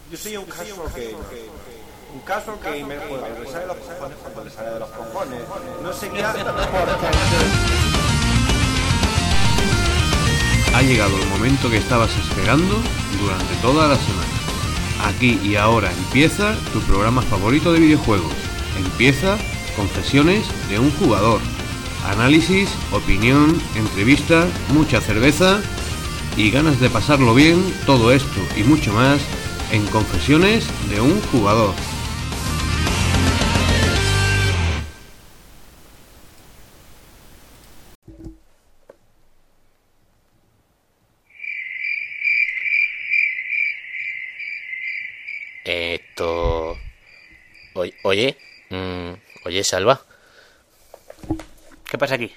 Yo soy un caso que me juego, le sale de los cojones cuando le sale de los cojones. No sería porque... Ha llegado el momento que estabas esperando durante toda la semana. Aquí y ahora empieza tu programa favorito de videojuegos. Empieza Confesiones de un jugador. Análisis, opinión, entrevistas, mucha cerveza y ganas de pasarlo bien. Todo esto y mucho más en Confesiones de un jugador. Oye, Salva. ¿Qué pasa aquí?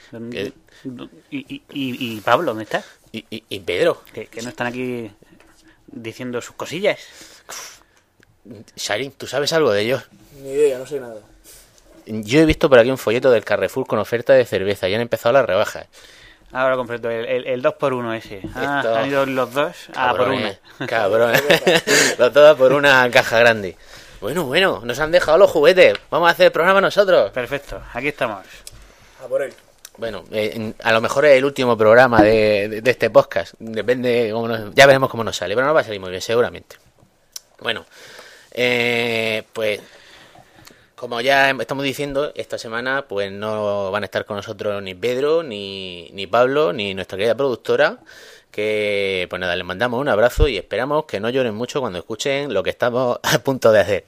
¿Y Pablo, dónde está? ¿Y Pedro? ¿Que no están aquí diciendo sus cosillas? Sharin, ¿tú sabes algo de ellos? Ni idea, no sé nada. Yo he visto por aquí un folleto del Carrefour con oferta de cerveza. Ya han empezado las rebajas. Ahora completo, el 2x1 ese. Han ido los dos a por uno. Cabrón. Los dos a por una caja grande. Bueno, nos han dejado los juguetes. Vamos a hacer el programa nosotros. Perfecto, aquí estamos. A por él. Bueno, a lo mejor es el último programa de este podcast. Depende cómo ya veremos cómo nos sale. Pero no va a salir muy bien, seguramente. Bueno, pues como ya estamos diciendo, esta semana pues no van a estar con nosotros ni Pedro, ni Pablo, ni nuestra querida productora. Que pues nada, les mandamos un abrazo y esperamos que no lloren mucho cuando escuchen lo que estamos a punto de hacer.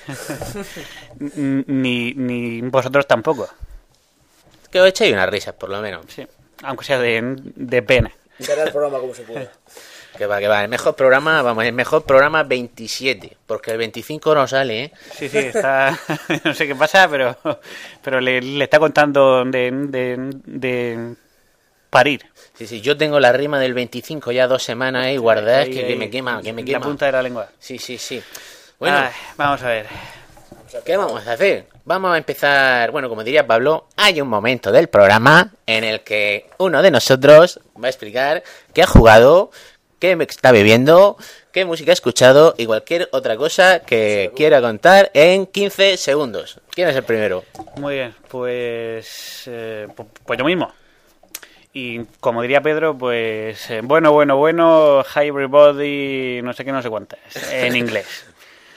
ni vosotros tampoco. Que os echéis unas risas, por lo menos. Sí, aunque sea de pena. Encarar el programa como se puede. Que va, el mejor programa 27, porque el 25 no sale, ¿eh? Sí, está... no sé qué pasa, pero le está contando de parir. Sí, yo tengo la rima del 25 ya 2 semanas ahí guardadas que me quema. La punta de la lengua. Sí. Bueno, vamos a ver. ¿Qué vamos a hacer? Vamos a empezar, bueno, como diría Pablo, hay un momento del programa en el que uno de nosotros va a explicar qué ha jugado, qué está bebiendo, qué música ha escuchado y cualquier otra cosa que quiera contar en 15 segundos. ¿Quién es el primero? Muy bien, pues yo mismo. Y como diría Pedro, pues bueno, hi everybody, no sé qué, no sé cuántas, en inglés.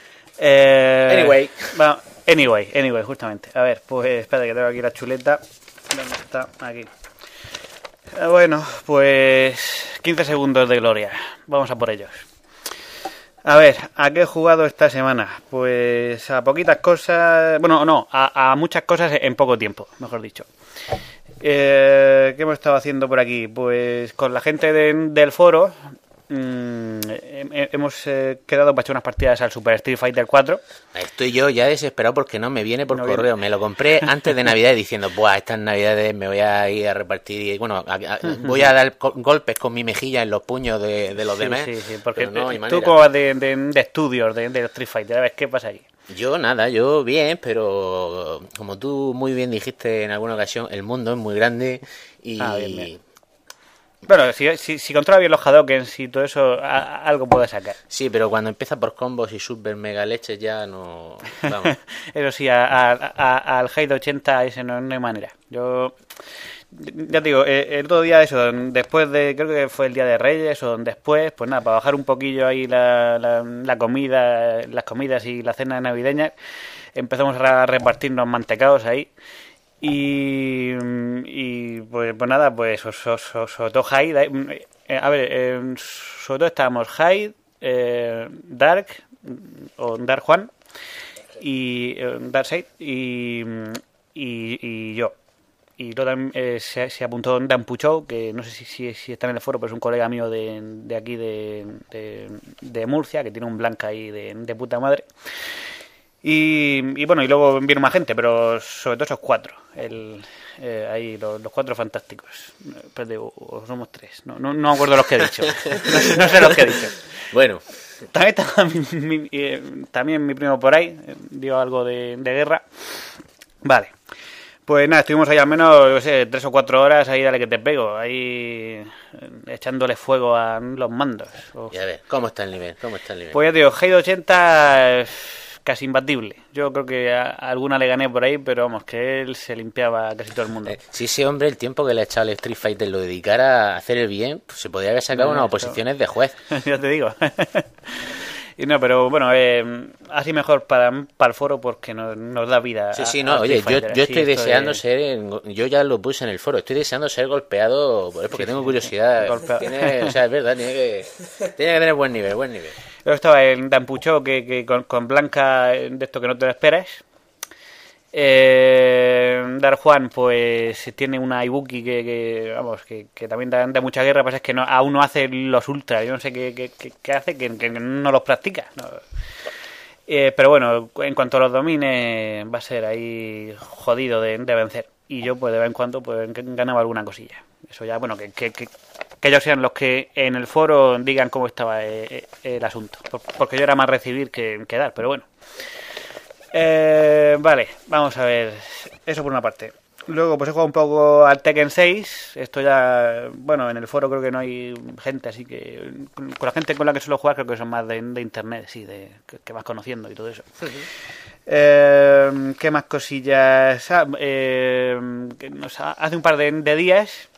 Anyway, justamente. A ver, pues espera que tengo aquí la chuleta. ¿Dónde está? Aquí. Bueno, pues 15 segundos de gloria. Vamos a por ellos. A ver, ¿a qué he jugado esta semana? Pues a poquitas cosas... Bueno, no, a muchas cosas en poco tiempo, mejor dicho. ¿Qué hemos estado haciendo por aquí? Pues con la gente del foro hemos quedado para echar unas partidas al Super Street Fighter 4. Estoy yo ya desesperado porque no me viene por correo. Me lo compré antes de Navidad diciendo, buah, estas Navidades me voy a ir a repartir y bueno, voy a dar golpes con mi mejilla en los puños de los demás. Sí, porque no, tú como vas de estudios de Street Fighter, a ver qué pasa ahí. Yo bien, pero como tú muy bien dijiste en alguna ocasión, el mundo es muy grande y... bien. Bueno, si controla bien los Hadokens y todo eso, algo puede sacar. Sí, pero cuando empieza por combos y super mega leches ya no... Vamos. Eso sí, al Hide 80 ese no hay manera. Yo... Ya te digo, el otro día eso, después de, creo que fue el Día de Reyes o después, pues nada, para bajar un poquillo ahí la comida, las comidas y la cena navideña, empezamos a repartirnos mantecados ahí y pues nada, pues sobre todo Hyde, a ver, sobre todo estábamos Hyde, Dark o Dark Juan y Darkseid y yo. Y luego también se apuntó Dan Puchou, que no sé si está en el foro, pero es un colega mío de aquí de Murcia, que tiene un blanca ahí de puta madre. Y bueno, y luego vino más gente, pero sobre todo esos 4. Ahí los 4 fantásticos. Espérate, o somos 3. No me acuerdo los que he dicho. No sé los que he dicho. Bueno. También mi primo por ahí dio algo de guerra. Vale. Pues nada, estuvimos ahí al menos, yo sé, 3 o 4 horas ahí, dale que te pego, ahí echándole fuego a los mandos. Uf. Y a ver, ¿cómo está el nivel? Pues ya te digo, Halo 80 casi imbatible. Yo creo que a alguna le gané por ahí, pero vamos, que él se limpiaba casi todo el mundo. Si ese hombre, el tiempo que le ha echado al Street Fighter lo dedicara a hacer el bien, pues se podría haber sacado unas oposiciones de juez. Ya te digo. Y no, pero bueno, así mejor para el foro porque nos da vida. Sí, no, oye, yo estoy deseando ser, yo ya lo puse en el foro, estoy deseando ser golpeado porque tengo curiosidad. O sea, es verdad, tiene que tener buen nivel. Luego estaba el Dampucho que con Blanca, de esto que no te lo esperas. Dar Juan pues tiene una Ibuki que también da mucha guerra, pasa es que aún no hace los ultras, yo no sé qué hace, que no los practica, ¿no? Pero bueno, en cuanto los domine va a ser ahí jodido de vencer, y yo pues de vez en cuando pues ganaba alguna cosilla. Eso ya, bueno, que ellos sean los que en el foro digan cómo estaba el asunto, porque yo era más recibir que dar, pero bueno. Vale, vamos a ver. Eso por una parte. Luego pues he jugado un poco al Tekken 6. Esto ya, bueno, en el foro creo que no hay gente, así que con la gente con la que suelo jugar creo que son más de internet, sí, que vas conociendo y todo eso. ¿Qué más cosillas? Hace un par de días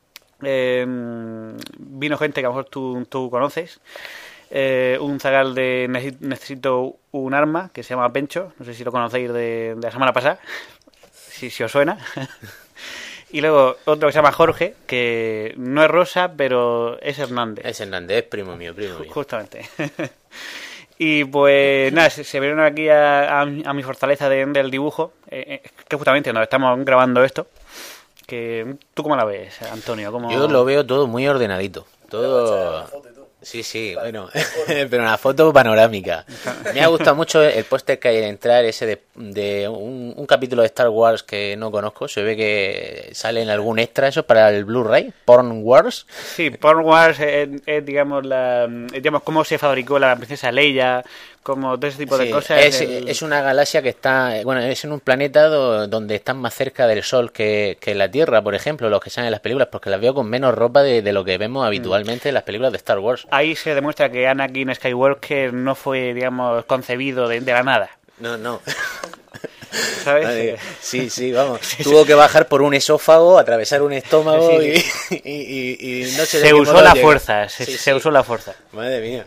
vino gente que a lo mejor tú conoces. Un zagal de necesito un arma que se llama Pencho, no sé si lo conocéis de la semana pasada, si os suena. Y luego otro que se llama Jorge, que no es Rosa, pero es Hernández. Es primo mío. Justamente. Y pues nada, se vinieron aquí a mi fortaleza del dibujo, que justamente donde estamos grabando esto. Que ¿tú cómo la ves, Antonio? Yo lo veo todo muy ordenadito. Todo... Sí, bueno, pero una foto panorámica. Me ha gustado mucho el póster que hay en entrar, ese de un capítulo de Star Wars que no conozco. Se ve que sale en algún extra, eso para el Blu-ray, Porn Wars. Sí, Porn Wars es digamos, cómo se fabricó la princesa Leia, como todo ese tipo de cosas. Es una galaxia que está, bueno, es en un planeta donde están más cerca del Sol que la Tierra, por ejemplo, los que salen en las películas, porque las veo con menos ropa de lo que vemos habitualmente en las películas de Star Wars. Ahí se demuestra que Anakin Skywalker no fue, digamos, concebido de la nada. No. ¿Sabes? Vale. Sí, vamos. Tuvo que bajar por un esófago, atravesar un estómago y no sé. Se usó la fuerza. Se usó la fuerza. Madre mía.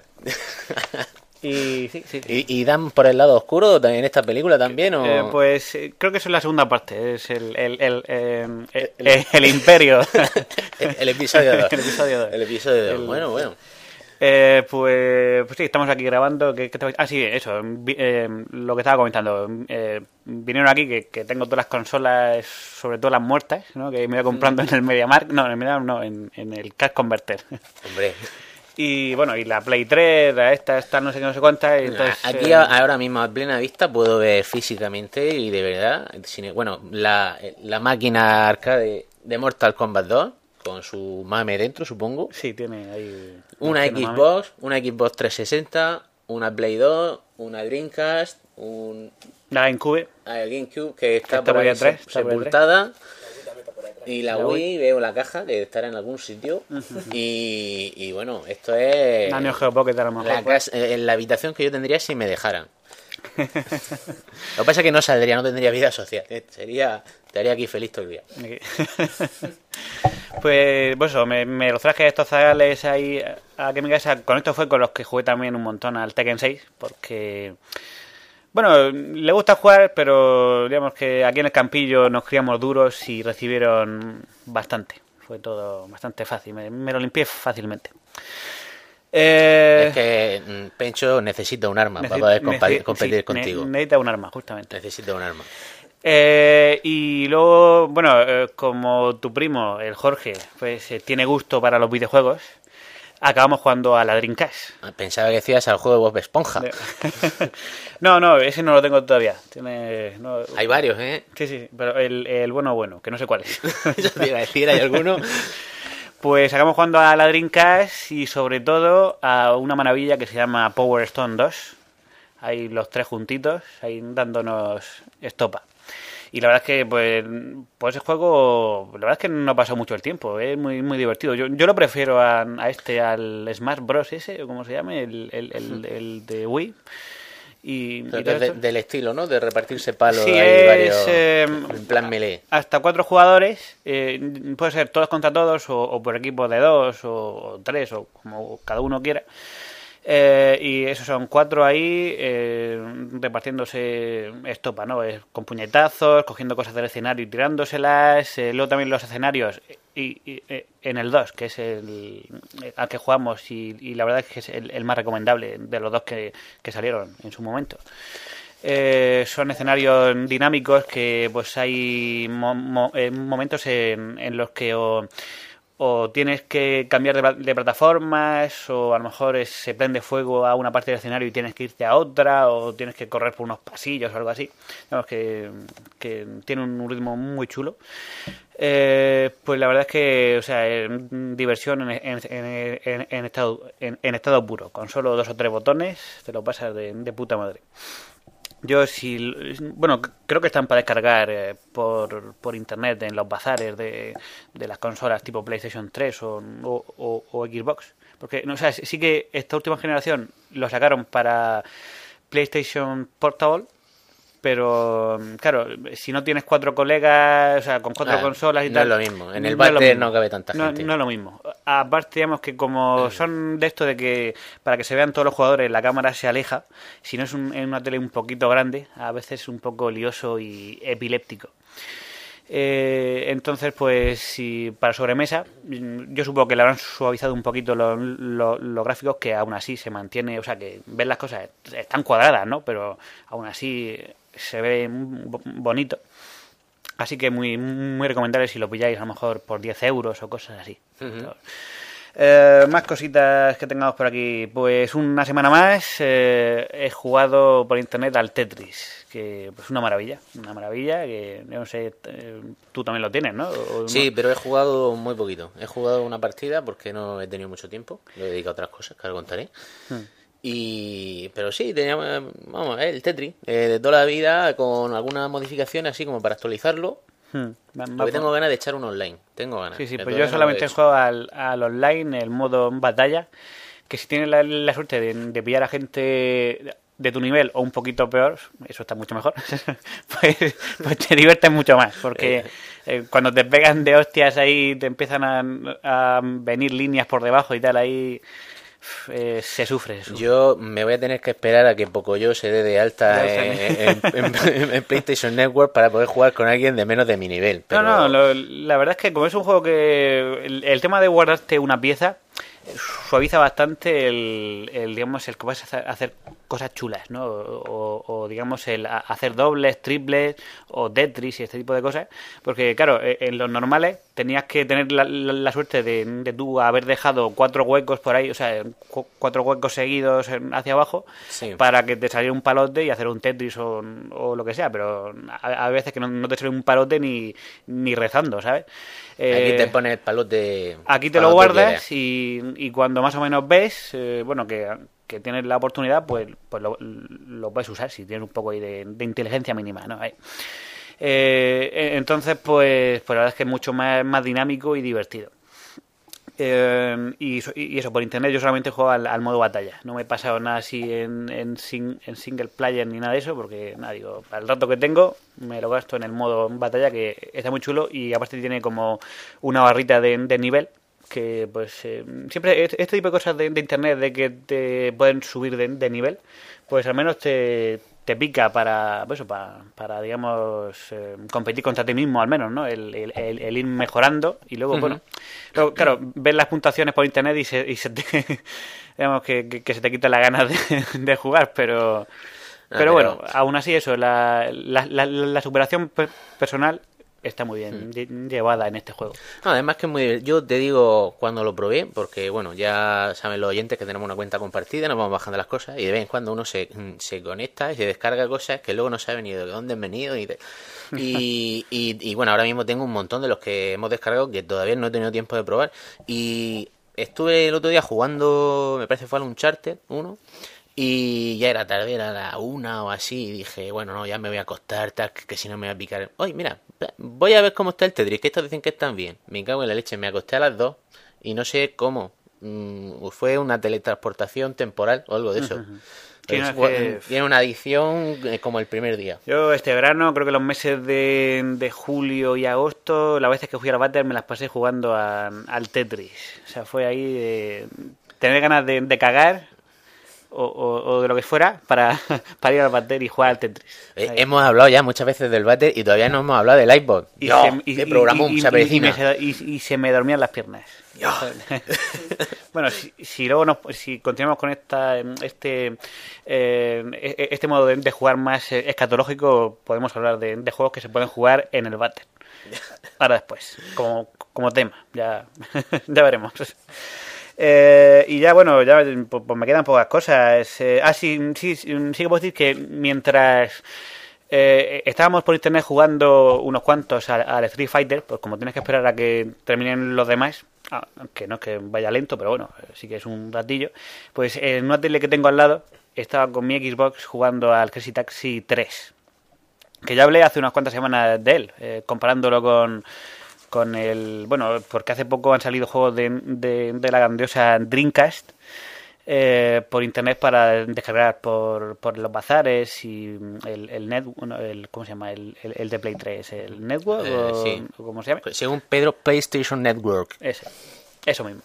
Y sí. ¿Y dan por el lado oscuro en esta película también? ¿O? Pues creo que eso es la segunda parte. Es el Imperio. El episodio 2. El episodio 2. Bueno. Pues sí, estamos aquí grabando. Sí, eso. Lo que estaba comentando. Vinieron aquí que tengo todas las consolas, sobre todo las muertas, ¿no? Que me voy comprando en el MediaMarkt. No, en el MediaMarkt no, en el Cash Converter. Hombre. Y bueno, y la Play 3, esta no sé cuántas. Entonces, aquí ahora mismo a plena vista puedo ver físicamente y de verdad, la máquina arcade de Mortal Kombat 2 con su mame dentro, supongo. Sí, tiene ahí una Xbox 360, una Play 2, una Dreamcast, la GameCube que está por ahí sepultada. Y la Wii, veo la caja que estará en algún sitio. Y bueno, esto es la Neo Geo Pocket, a lo mejor. La habitación que yo tendría si me dejaran. Lo que pasa es que no saldría, no tendría vida social. Estaría aquí feliz todo el día. Pues eso, me los traje estos zagales ahí aquí en mi casa. Con esto fue con los que jugué también un montón al Tekken 6, porque... Bueno, le gusta jugar, pero digamos que aquí en el campillo nos criamos duros y recibieron bastante. Fue todo bastante fácil, me lo limpié fácilmente. Es que Pencho necesita un arma para poder competir contigo. Necesita un arma, justamente. Necesita un arma. Y luego, bueno, como tu primo, el Jorge, pues tiene gusto para los videojuegos, acabamos jugando a la Dreamcast. Pensaba que decías al juego de Bob Esponja. No, ese no lo tengo todavía. Hay varios, ¿eh? Sí, pero el bueno, que no sé cuál es. Eso te iba a decir, ¿hay alguno? Pues acabamos jugando a la Dreamcast y sobre todo a una maravilla que se llama Power Stone 2. Ahí los tres juntitos, ahí dándonos estopa. Y la verdad es que, pues ese juego, la verdad es que no pasó mucho el tiempo, es muy, muy divertido. Yo lo prefiero al Smash Bros. Ese, o como se llame, el de Wii. Del estilo, ¿no? De repartirse palos, sí, hay varios, en plan melee. Hasta 4 jugadores, puede ser todos contra todos, o por equipos de 2, o 3, o como cada uno quiera. Y esos son 4 ahí, repartiéndose estopa, ¿no? Con puñetazos, cogiendo cosas del escenario y tirándoselas. Luego también los escenarios y en el 2, que es el al que jugamos, y la verdad es que es el más recomendable de los dos que salieron en su momento. Son escenarios dinámicos que pues hay momentos en los que o tienes que cambiar de plataformas, o a lo mejor se prende fuego a una parte del escenario y tienes que irte a otra, o tienes que correr por unos pasillos o algo así. Digamos que tiene un ritmo muy chulo. Pues la verdad es que, o sea, diversión en estado puro. Con solo 2 o 3 botones te lo pasas de puta madre. Yo bueno, creo que están para descargar por internet en los bazares de las consolas tipo PlayStation 3 o Xbox. Porque, no, o sea, sí que esta última generación lo sacaron para PlayStation Portable, pero claro, si no tienes 4 colegas, o sea, con 4 consolas y tal... No es lo mismo, en el váter no cabe tanta gente. No es lo mismo. Aparte, digamos que como son de esto de que para que se vean todos los jugadores la cámara se aleja, si no es en una tele un poquito grande, a veces es un poco lioso y epiléptico. Entonces, pues si para sobremesa, yo supongo que le habrán suavizado un poquito los gráficos, que aún así se mantiene, o sea, que ves las cosas, están cuadradas, ¿no? Pero aún así se ve bonito. Así que muy, muy recomendable si lo pilláis a lo mejor por 10 euros o cosas así. Más cositas que tengamos por aquí. Pues una semana más he jugado por internet al Tetris, que es pues una maravilla, que no sé, tú también lo tienes, ¿no? Sí, pero he jugado muy poquito. He jugado una partida porque no he tenido mucho tiempo, lo he dedicado a otras cosas que ahora contaré. Pero sí, teníamos, vamos, el Tetris de toda la vida, con algunas modificaciones así como para actualizarlo. Porque tengo ganas de echar un online. Tengo ganas. Sí, pues yo solamente he jugado al online, el modo batalla, que si tienes la suerte de pillar a gente de tu nivel o un poquito peor, eso está mucho mejor, pues te diviertes mucho más, porque cuando te pegan de hostias ahí, te empiezan a venir líneas por debajo y tal, ahí... se sufre. Yo me voy a tener que esperar a que Pocoyo se dé de alta en PlayStation Network para poder jugar con alguien de menos de mi nivel. Pero... la verdad es que como es un juego que el tema de guardarte una pieza suaviza bastante digamos, el que vas a hacer cosas chulas, ¿no? O digamos, el hacer dobles, triples o Tetris y este tipo de cosas, porque claro, en los normales tenías que tener la suerte de tú haber dejado 4 huecos por ahí, o sea, 4 huecos seguidos hacia abajo, sí, para que te saliera un palote y hacer un Tetris o lo que sea, pero a veces que no te sale un palote ni rezando, ¿sabes? Aquí te pones el palote. Aquí te lo guardas y cuando más o menos ves, bueno, que tienes la oportunidad, pues lo puedes usar si tienes un poco ahí de inteligencia mínima, ¿no? Entonces, pues la verdad es que es mucho más dinámico y divertido. Y eso, por internet yo solamente juego al modo batalla. No me he pasado nada así en single player ni nada de eso, porque nada, digo, para el rato que tengo me lo gasto en el modo batalla, que está muy chulo, y aparte tiene como una barrita de nivel, que pues siempre este tipo de cosas de internet, de que te pueden subir de nivel, pues al menos te pica para digamos, competir contra ti mismo, al menos, ¿no? El ir mejorando, y luego, bueno, luego, claro, ves las puntuaciones por internet y se te, digamos, que se te quita la ganas de jugar, pero bueno, aún así eso, la superación personal está muy bien llevada en este juego. No, además que es muy... Yo te digo cuando lo probé, porque bueno, ya saben los oyentes que tenemos una cuenta compartida, nos vamos bajando las cosas, y de vez en cuando uno se conecta y se descarga cosas que luego no sabe ni de dónde han venido y bueno, ahora mismo tengo un montón de los que hemos descargado que todavía no he tenido tiempo de probar, y estuve el otro día jugando, me parece que fue al Uncharted 1, Y ya era tarde, era la 1 o así, y dije, bueno, no, ya me voy a acostar, tal, que si no me voy a picar. Oye, mira, voy a ver cómo está el Tetris, que estos dicen que están bien. Me cago en la leche, me acosté a las 2 y no sé cómo. Fue una teletransportación temporal o algo de eso. Sí, no, es que... Tiene una adicción como el primer día. Yo este verano, creo que los meses de julio y agosto, las veces que fui al váter me las pasé jugando al Tetris. O sea, fue ahí de tener ganas de cagar o de lo que fuera para ir al váter y jugar al Tetris. Hemos hablado ya muchas veces del váter y todavía no hemos hablado del iPod. ¡Qué programón se avecina! Y se me dormían las piernas. Bueno, si continuamos con este modo de jugar más escatológico, podemos hablar de juegos que se pueden jugar en el váter. Ahora después, como tema, ya veremos. Y ya, bueno, ya pues me quedan pocas cosas. Sí que puedo decir que mientras estábamos por internet jugando unos cuantos al Street Fighter, pues como tienes que esperar a que terminen los demás, aunque no es que vaya lento, pero bueno, sí que es un ratillo, pues en una tele que tengo al lado estaba con mi Xbox jugando al Crazy Taxi 3, que ya hablé hace unas cuantas semanas de él, comparándolo con el... Bueno, porque hace poco han salido juegos de la grandiosa Dreamcast por internet para descargar por los bazares y ¿cómo se llama? El de Play 3, ¿el Network? Sí. ¿O cómo se llama? Pues según Pedro, PlayStation Network. Eso mismo.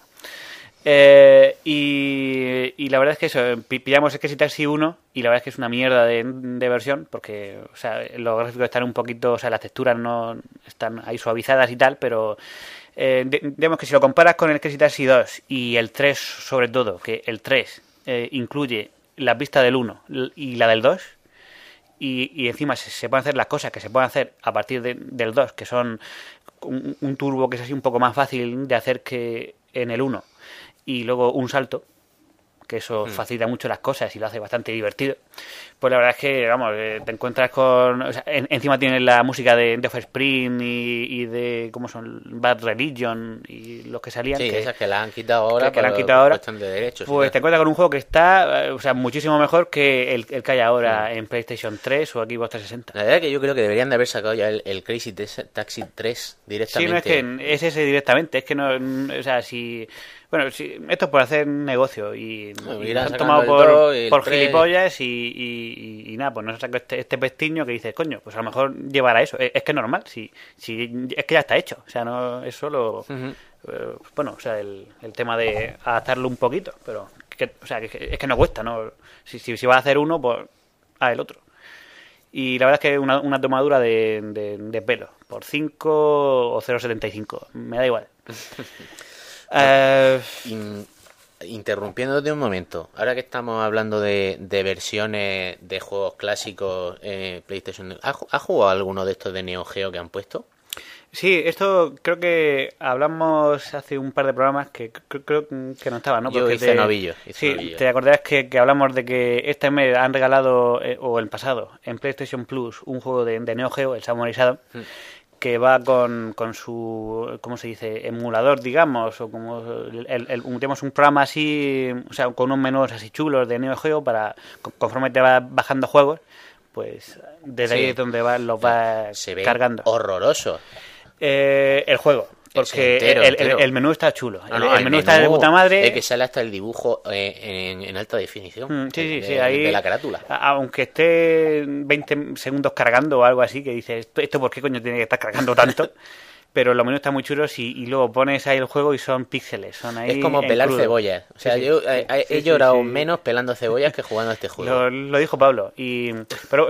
Y la verdad es que eso, pillamos el Crazy Taxi 1 y la verdad es que es una mierda de versión porque, o sea, los gráficos están un poquito, o sea, las texturas no están ahí suavizadas y tal, pero digamos que si lo comparas con el Crazy Taxi 2 y el 3 sobre todo, que el 3 incluye la pista del 1 y la del 2 y encima se pueden hacer las cosas que se pueden hacer a partir del 2, que son un turbo que es así un poco más fácil de hacer que en el 1 y luego un salto, que eso facilita mucho las cosas y lo hace bastante divertido. Pues la verdad es que, vamos, te encuentras con... O sea, encima tienes la música de Offspring y de... ¿Cómo son? Bad Religion y los que salían. Sí, que, esas que la han quitado ahora que la han quitado ahora. Cuestión de derechos. Pues te encuentras con un juego que está, o sea, muchísimo mejor que el que hay ahora en PlayStation 3 o Xbox 360. La verdad es que yo creo que deberían de haber sacado ya el Crazy Taxi 3 directamente. Sí, no es que es ese directamente, es que no... O sea, si... Bueno, sí, esto es por hacer negocio y nos han tomado por gilipollas y nada, pues nos saca este pestiño que dices, coño, pues a lo mejor llevará eso. Es que es normal, si es que ya está hecho, o sea, no es solo... bueno, o sea, el tema de adaptarlo un poquito, pero o sea, es que no cuesta, ¿no? Si vas a hacer uno, pues haz el otro. Y la verdad es que una tomadura de pelo, por 5 o 0,75, me da igual. Interrumpiéndote un momento, ahora que estamos hablando de versiones de juegos clásicos PlayStation, ¿has jugado alguno de estos de Neo Geo que han puesto? Sí, esto creo que hablamos hace un par de programas que creo que no estaba, ¿no? Yo hice novillo. Sí, te acordarás que hablamos de que este mes han regalado, o el pasado, en PlayStation Plus, un juego de Neo Geo, el Samurai Shodown, que va con su, ¿cómo se dice?, emulador, digamos, o como tenemos un programa así, o sea, con unos menús así chulos de Neo Geo para, conforme te vas bajando juegos, pues desde ahí es donde los vas se ve cargando. Horroroso. El juego, porque entero. el menú está chulo. No, el menú está de puta madre. Es que sale hasta el dibujo en alta definición. Sí, ahí, de la carátula. Aunque esté 20 segundos cargando o algo así, que dices, ¿esto por qué coño tiene que estar cargando tanto? Pero los menús están muy chulos y luego pones ahí el juego y son píxeles. Son ahí es como pelar crudo. cebollas. O sea, yo he llorado menos pelando cebollas que jugando a este juego. Lo dijo Pablo. Pero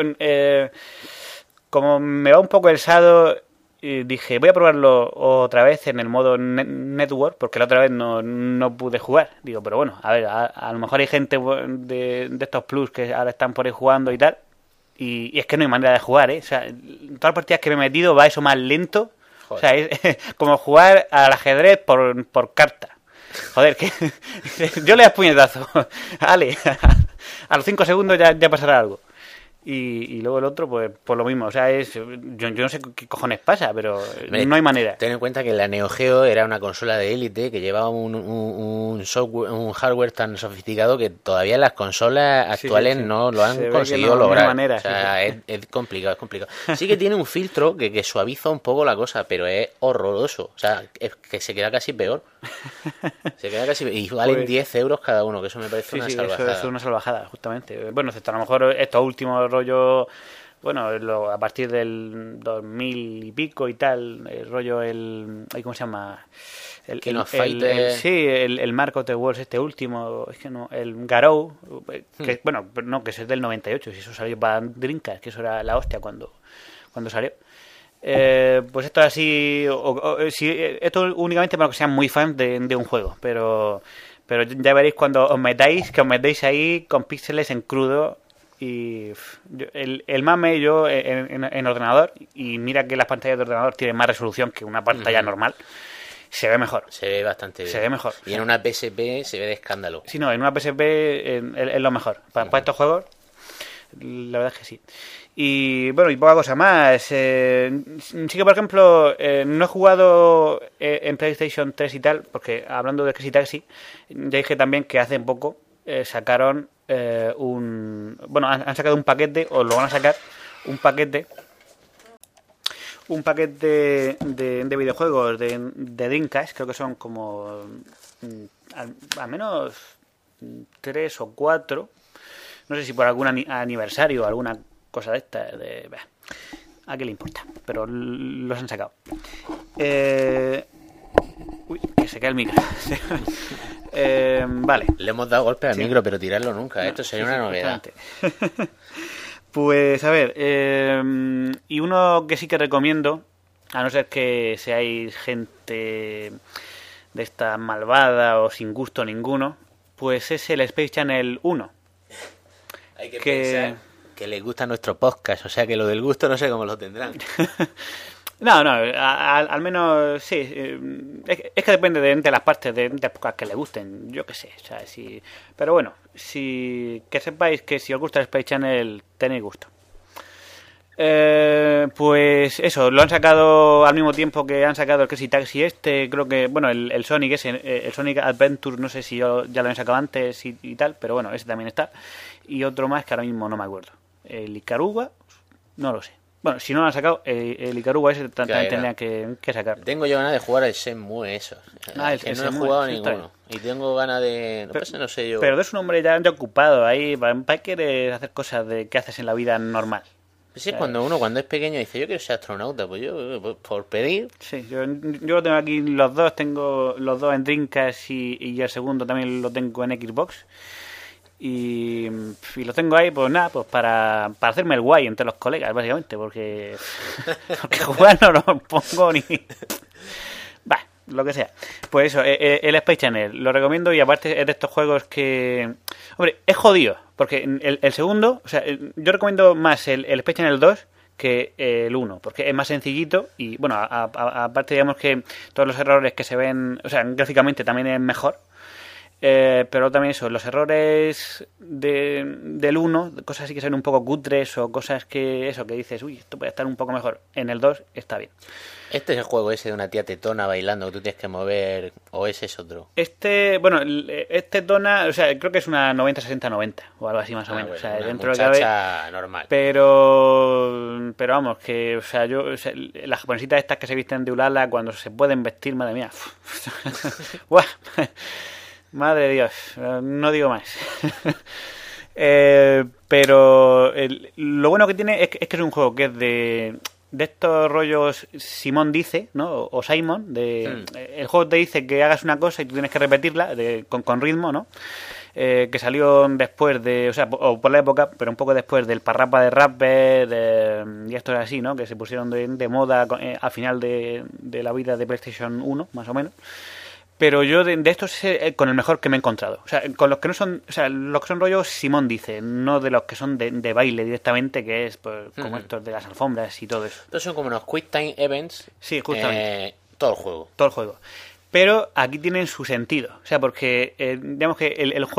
como me va un poco el sado... dije, voy a probarlo otra vez en el modo Network, porque la otra vez no pude jugar. Digo, pero bueno, a ver, a lo mejor hay gente de estos plus que ahora están por ahí jugando y tal, y es que no hay manera de jugar, ¿eh? O sea, todas las partidas que me he metido va eso más lento. Joder. O sea, es como jugar al ajedrez por carta. Joder, que yo le das puñetazo. Ale, a los 5 segundos ya pasará algo. Y luego el otro, pues por lo mismo. O sea, yo no sé qué cojones pasa, pero no hay manera. Ten en cuenta que la Neo Geo era una consola de élite que llevaba un software, un hardware tan sofisticado que todavía las consolas actuales Sí. no lo han Se ve conseguido que no hay lograr. manera, O sea, es complicado, es complicado. Sí que tiene un filtro que suaviza un poco la cosa, pero es horroroso. O sea, es que se queda casi peor. Se queda casi peor. Y valen Pues- 10 euros cada uno, que eso me parece una salvajada. Eso es una salvajada, justamente. Bueno, excepto a lo mejor estos últimos rollos, bueno, a partir del 2000 y pico y tal, el rollo, ¿cómo se llama? King of Fighters. Sí, el Mark of the Worlds, este último, es que no, el Garou, que, bueno, no, que es del 98, si eso salió para Dreamcast, que eso era la hostia cuando salió. Pues esto así, esto únicamente para que sean muy fans de un juego, pero ya veréis cuando os metáis ahí con píxeles en crudo. Y el mame yo en ordenador, y mira que las pantallas de ordenador tienen más resolución que una pantalla normal, se ve mejor. Se ve bastante bien. Se ve mejor. Y en una PSP se ve de escándalo. Sí, no, en una PSP es lo mejor. Para estos juegos, la verdad es que sí. Y bueno, y poca cosa más. Sí que, por ejemplo, no he jugado en PlayStation 3 y tal, porque hablando de Crazy Taxi, ya dije también que hace poco sacaron han sacado un paquete, o lo van a sacar, un paquete de videojuegos de Dreamcast. Creo que son como al menos 3 o 4, no sé si por algún aniversario o alguna cosa de esta, a qué le importa, pero los han sacado. Uy, que se cae el micro. Vale. Le hemos dado golpe al Sí. micro, pero tirarlo nunca. Esto sería una novedad. Justamente. Pues a ver, y uno que sí que recomiendo, a no ser que seáis gente de esta malvada o sin gusto ninguno, pues es el Space Channel 1. Hay que Que- pensar que les gusta nuestro podcast, o sea que lo del gusto no sé cómo lo tendrán. No, al menos sí. Es que depende de las partes de épocas que le gusten, yo qué sé. O sea, pero bueno, que sepáis que si os gusta el Space Channel, tenéis gusto. Pues eso, lo han sacado al mismo tiempo que han sacado el Crazy Taxi creo que, bueno, el Sonic el Sonic Adventure, no sé si yo ya lo he sacado antes y tal, pero bueno, ese también está. Y otro más que ahora mismo no me acuerdo. El Icaruga, no lo sé. Bueno, si no lo han sacado, el Icaruga ese también tendría que sacar. Tengo yo ganas de jugar al Shenmue eso. Que no he Shenmue, jugado sí, está ninguno. Y tengo ganas de... No sé yo. Pero es un hombre ya ocupado ahí, para querer hacer cosas que haces en la vida normal. Pues sí, cuando es pequeño dice, yo quiero ser astronauta, pues yo, por pedir... Sí, yo lo tengo aquí los dos, tengo los dos en Dreamcast y el segundo también lo tengo en Xbox. Y lo tengo ahí, pues nada, pues para hacerme el guay entre los colegas, básicamente, porque jugar no lo pongo ni... Bah, lo que sea. Pues eso, el Space Channel, lo recomiendo, y aparte es de estos juegos que... Hombre, es jodido, porque el segundo, o sea, yo recomiendo más el Space Channel 2 que el 1, porque es más sencillito y, bueno, aparte digamos que todos los errores que se ven, o sea, gráficamente también es mejor. Pero también eso, los errores del 1, cosas así que son un poco cutres o cosas que dices, uy, esto puede estar un poco mejor. En el 2 está bien. Este es el juego ese de una tía tetona bailando que tú tienes que mover, o ese es otro. Este tona, o sea, creo que es una 90-60-90 o algo así más o menos. Bueno, o sea, una dentro de muchacha normal. Pero vamos, que, o sea, las japonesitas estas que se visten de ulala cuando se pueden vestir, madre mía. Buah. Madre de Dios, no digo más. Pero lo bueno que tiene es que es un juego que es de estos rollos Simón dice, ¿no? O Simon. El juego te dice que hagas una cosa y tú tienes que repetirla con ritmo, ¿no? Que salió después o por la época, pero un poco después del Parrapa de Rapper y esto es así, ¿no? Que se pusieron de moda al final de la vida de PlayStation 1, más o menos. Pero yo de estos es con el mejor que me he encontrado. O sea, con los que no son... O sea, los que son rollos Simón dice, no de los que son de baile directamente, que es pues, como estos de las alfombras y todo eso. Estos son como unos Quick Time Events. Sí, justamente. Todo el juego. Todo el juego. Pero aquí tienen su sentido. O sea, porque digamos que el juego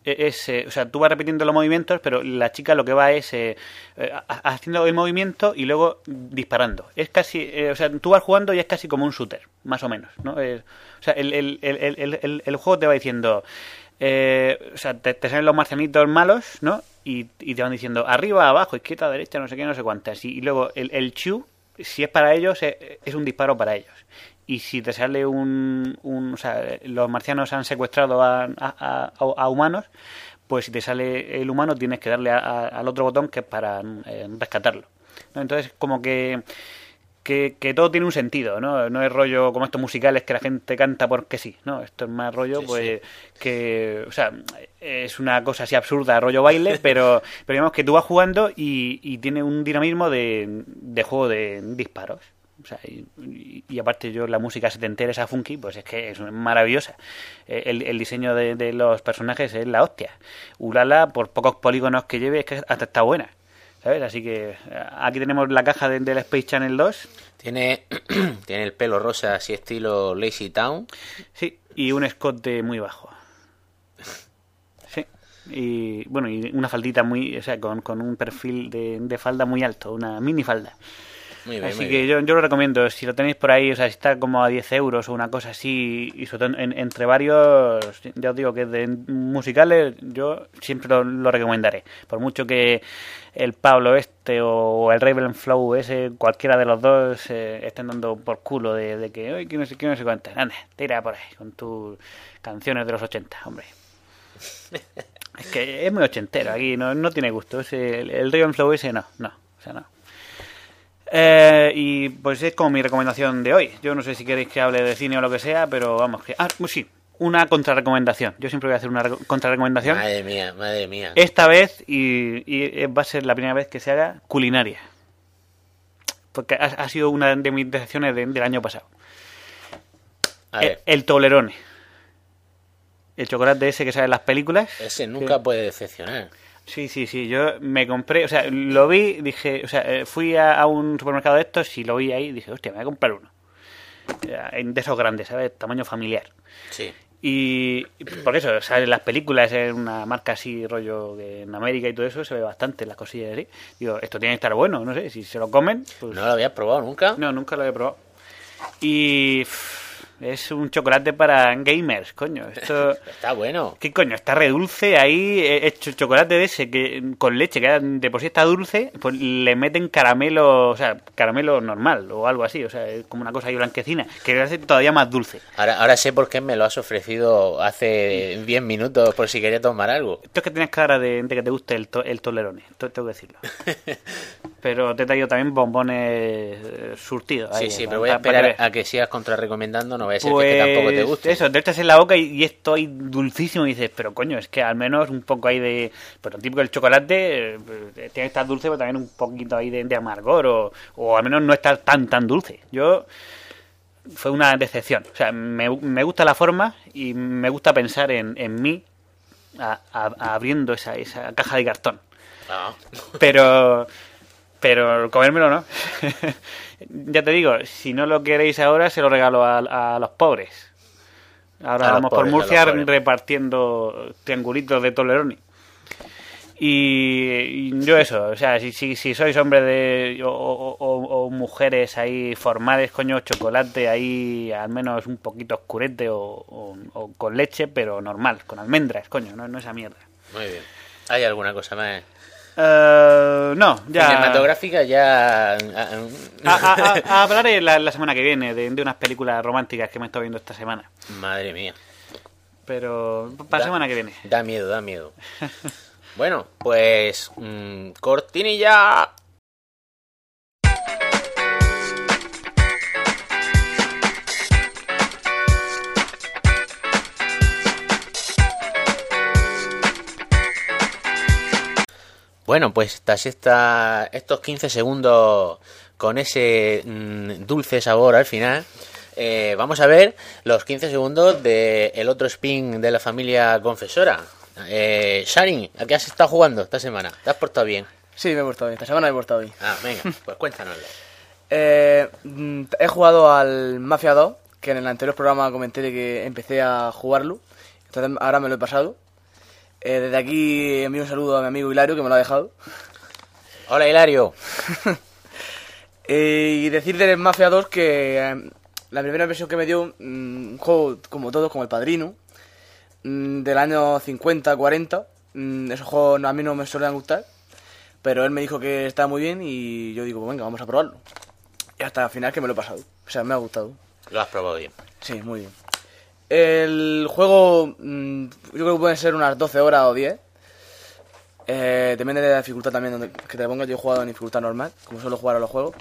o sea, tú vas repitiendo los movimientos, pero la chica lo que va es haciendo el movimiento y luego disparando. Es casi, o sea, tú vas jugando y es casi como un shooter, más o menos, ¿no? O sea, el juego te va diciendo, o sea, te salen los marcianitos malos, ¿no? Y te van diciendo arriba, abajo, izquierda, derecha, no sé qué, no sé cuántas. Y luego el Chu, si es para ellos, es un disparo para ellos. Y si te sale o sea, los marcianos han secuestrado a humanos, pues si te sale el humano tienes que darle al otro botón que es para rescatarlo, ¿no? Entonces como que todo tiene un sentido, ¿no? No es rollo como estos musicales que la gente canta porque sí, ¿no? Esto es más rollo, pues, que, o sea, es una cosa así absurda, rollo baile, pero digamos que tú vas jugando y tiene un dinamismo de juego de disparos. O sea, y aparte yo la música setentera, esa funky, pues es que es maravillosa. El diseño de los personajes es la hostia. Ulala, por pocos polígonos que lleve, es que hasta está buena, ¿sabes? Así que aquí tenemos la caja del Space Channel 2. Tiene el pelo rosa así estilo Lazy Town. Sí, y un escote muy bajo. Sí. Y bueno, y una faldita muy, o sea, con un perfil de falda muy alto, una mini falda. Muy bien, así muy que bien. yo lo recomiendo, si lo tenéis por ahí, o sea, si está como a 10 euros o una cosa así, y sobre todo entre varios, ya os digo que de musicales yo siempre lo recomendaré. Por mucho que el Pablo o el Ravenflow ese, cualquiera de los dos, estén dando por culo de que, oye, que no sé cuántas. Anda, tira por ahí con tus canciones de los 80, hombre. Es que es muy ochentero, aquí no tiene gusto. El Ravenflow ese no, o sea, no. Y pues es como mi recomendación de hoy. Yo no sé si queréis que hable de cine o lo que sea, pero vamos que... pues sí, una contrarrecomendación. Yo siempre voy a hacer una contrarrecomendación. Madre mía. Esta vez, y va a ser la primera vez que se haga, culinaria. Porque ha sido una de mis decepciones del año pasado. El Toblerone. El chocolate ese que sale en las películas. Ese nunca puede decepcionar. Sí, yo me compré, o sea, lo vi, dije, o sea, fui a un supermercado de estos y lo vi ahí y dije, hostia, me voy a comprar uno. De esos grandes, ¿sabes? Tamaño familiar. Sí. Y porque eso, sale en las películas, es una marca así, rollo que en América y todo eso, se ve bastante las cosillas así. Digo, esto tiene que estar bueno, no sé, si se lo comen, pues... ¿No lo habías probado nunca? No, nunca lo había probado. Y... es un chocolate para gamers, coño. Esto está bueno. ¿Qué coño? Está re dulce ahí, hecho chocolate de ese que con leche, que de por sí está dulce, pues le meten caramelo, o sea, caramelo normal o algo así, o sea, es como una cosa ahí blanquecina, que lo hace todavía más dulce. Ahora sé por qué me lo has ofrecido hace 10 minutos por si quería tomar algo. Esto es que tienes cara de que te guste el Toblerone, tengo que decirlo. Pero te he traído también bombones surtidos. Sí, ahí, pero voy a esperar a que sigas contrarrecomendando, no vaya a ser pues, que tampoco te guste. Eso, te echas en la boca y esto ahí dulcísimo y dices, pero coño, es que al menos un poco ahí de... Pero típico el chocolate tiene que estar dulce, pero también un poquito ahí de amargor o al menos no estar tan dulce. Fue una decepción. O sea, me gusta la forma y me gusta pensar en mí abriendo esa caja de cartón. Ah. Pero comérmelo no. Ya te digo, si no lo queréis ahora, se lo regalo a los pobres. Ahora vamos por Murcia repartiendo triangulitos de Toblerone. Y yo eso, o sea, si sois hombres o mujeres ahí formales, coño, chocolate ahí al menos un poquito oscurete o con leche, pero normal, con almendras, coño, no esa mierda. Muy bien. ¿Hay alguna cosa más? No, ya... Cinematográfica ya... Hablaré la semana que viene de unas películas románticas que me he estado viendo esta semana. Madre mía. Pero para la semana que viene. Da miedo. Bueno, pues... cortinilla... Bueno, pues tras estos 15 segundos con ese dulce sabor al final, vamos a ver los 15 segundos del otro spin de la familia confesora. Sharin, ¿a qué has estado jugando esta semana? ¿Te has portado bien? Sí, me he portado bien. Esta semana me he portado bien. Venga, pues cuéntanoslo. He jugado al Mafia 2, que en el anterior programa comenté de que empecé a jugarlo. Entonces ahora me lo he pasado. Desde aquí envío un saludo a mi amigo Hilario, que me lo ha dejado. Hola, Hilario. Y decir del Mafia 2 que la primera versión que me dio, un juego como todos, como El Padrino, del año 50, 40. Esos juegos a mí no me suelen gustar, pero él me dijo que estaba muy bien y yo digo, pues venga, vamos a probarlo. Y hasta el final que me lo he pasado. O sea, me ha gustado. Lo has probado bien. Sí, muy bien. El juego, yo creo que pueden ser unas 12 horas o 10. Depende de la dificultad también donde, que te pongas. Yo he jugado en dificultad normal, como suelo jugar a los juegos.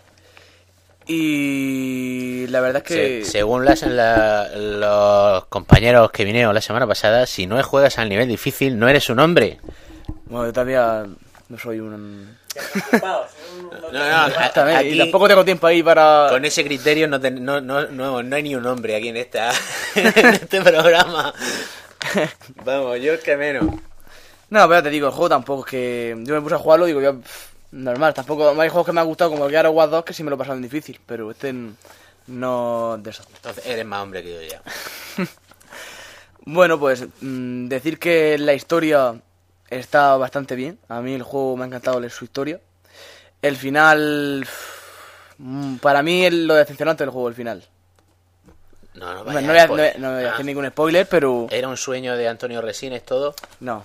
Y la verdad es que... Según los compañeros que vinieron la semana pasada, si no juegas al nivel difícil, no eres un hombre. Bueno, yo todavía no soy un... No, Exactamente, aquí, y tampoco tengo tiempo ahí para... con ese criterio no hay ni un hombre aquí en este programa. Vamos, yo es que menos. No, pero ya te digo, el juego tampoco es que... Yo me puse a jugarlo, digo, yo... normal, tampoco... Hay juegos que me han gustado, como el Gears of War 2, que sí me lo he pasado en difícil, pero este no de eso. Entonces eres más hombre que yo ya. Bueno, pues decir que la historia está bastante bien. A mí el juego me ha encantado leer su historia. El final... para mí es lo decepcionante del juego, el final. No No voy a hacer ningún spoiler, pero... Era un sueño de Antonio Resines todo. No.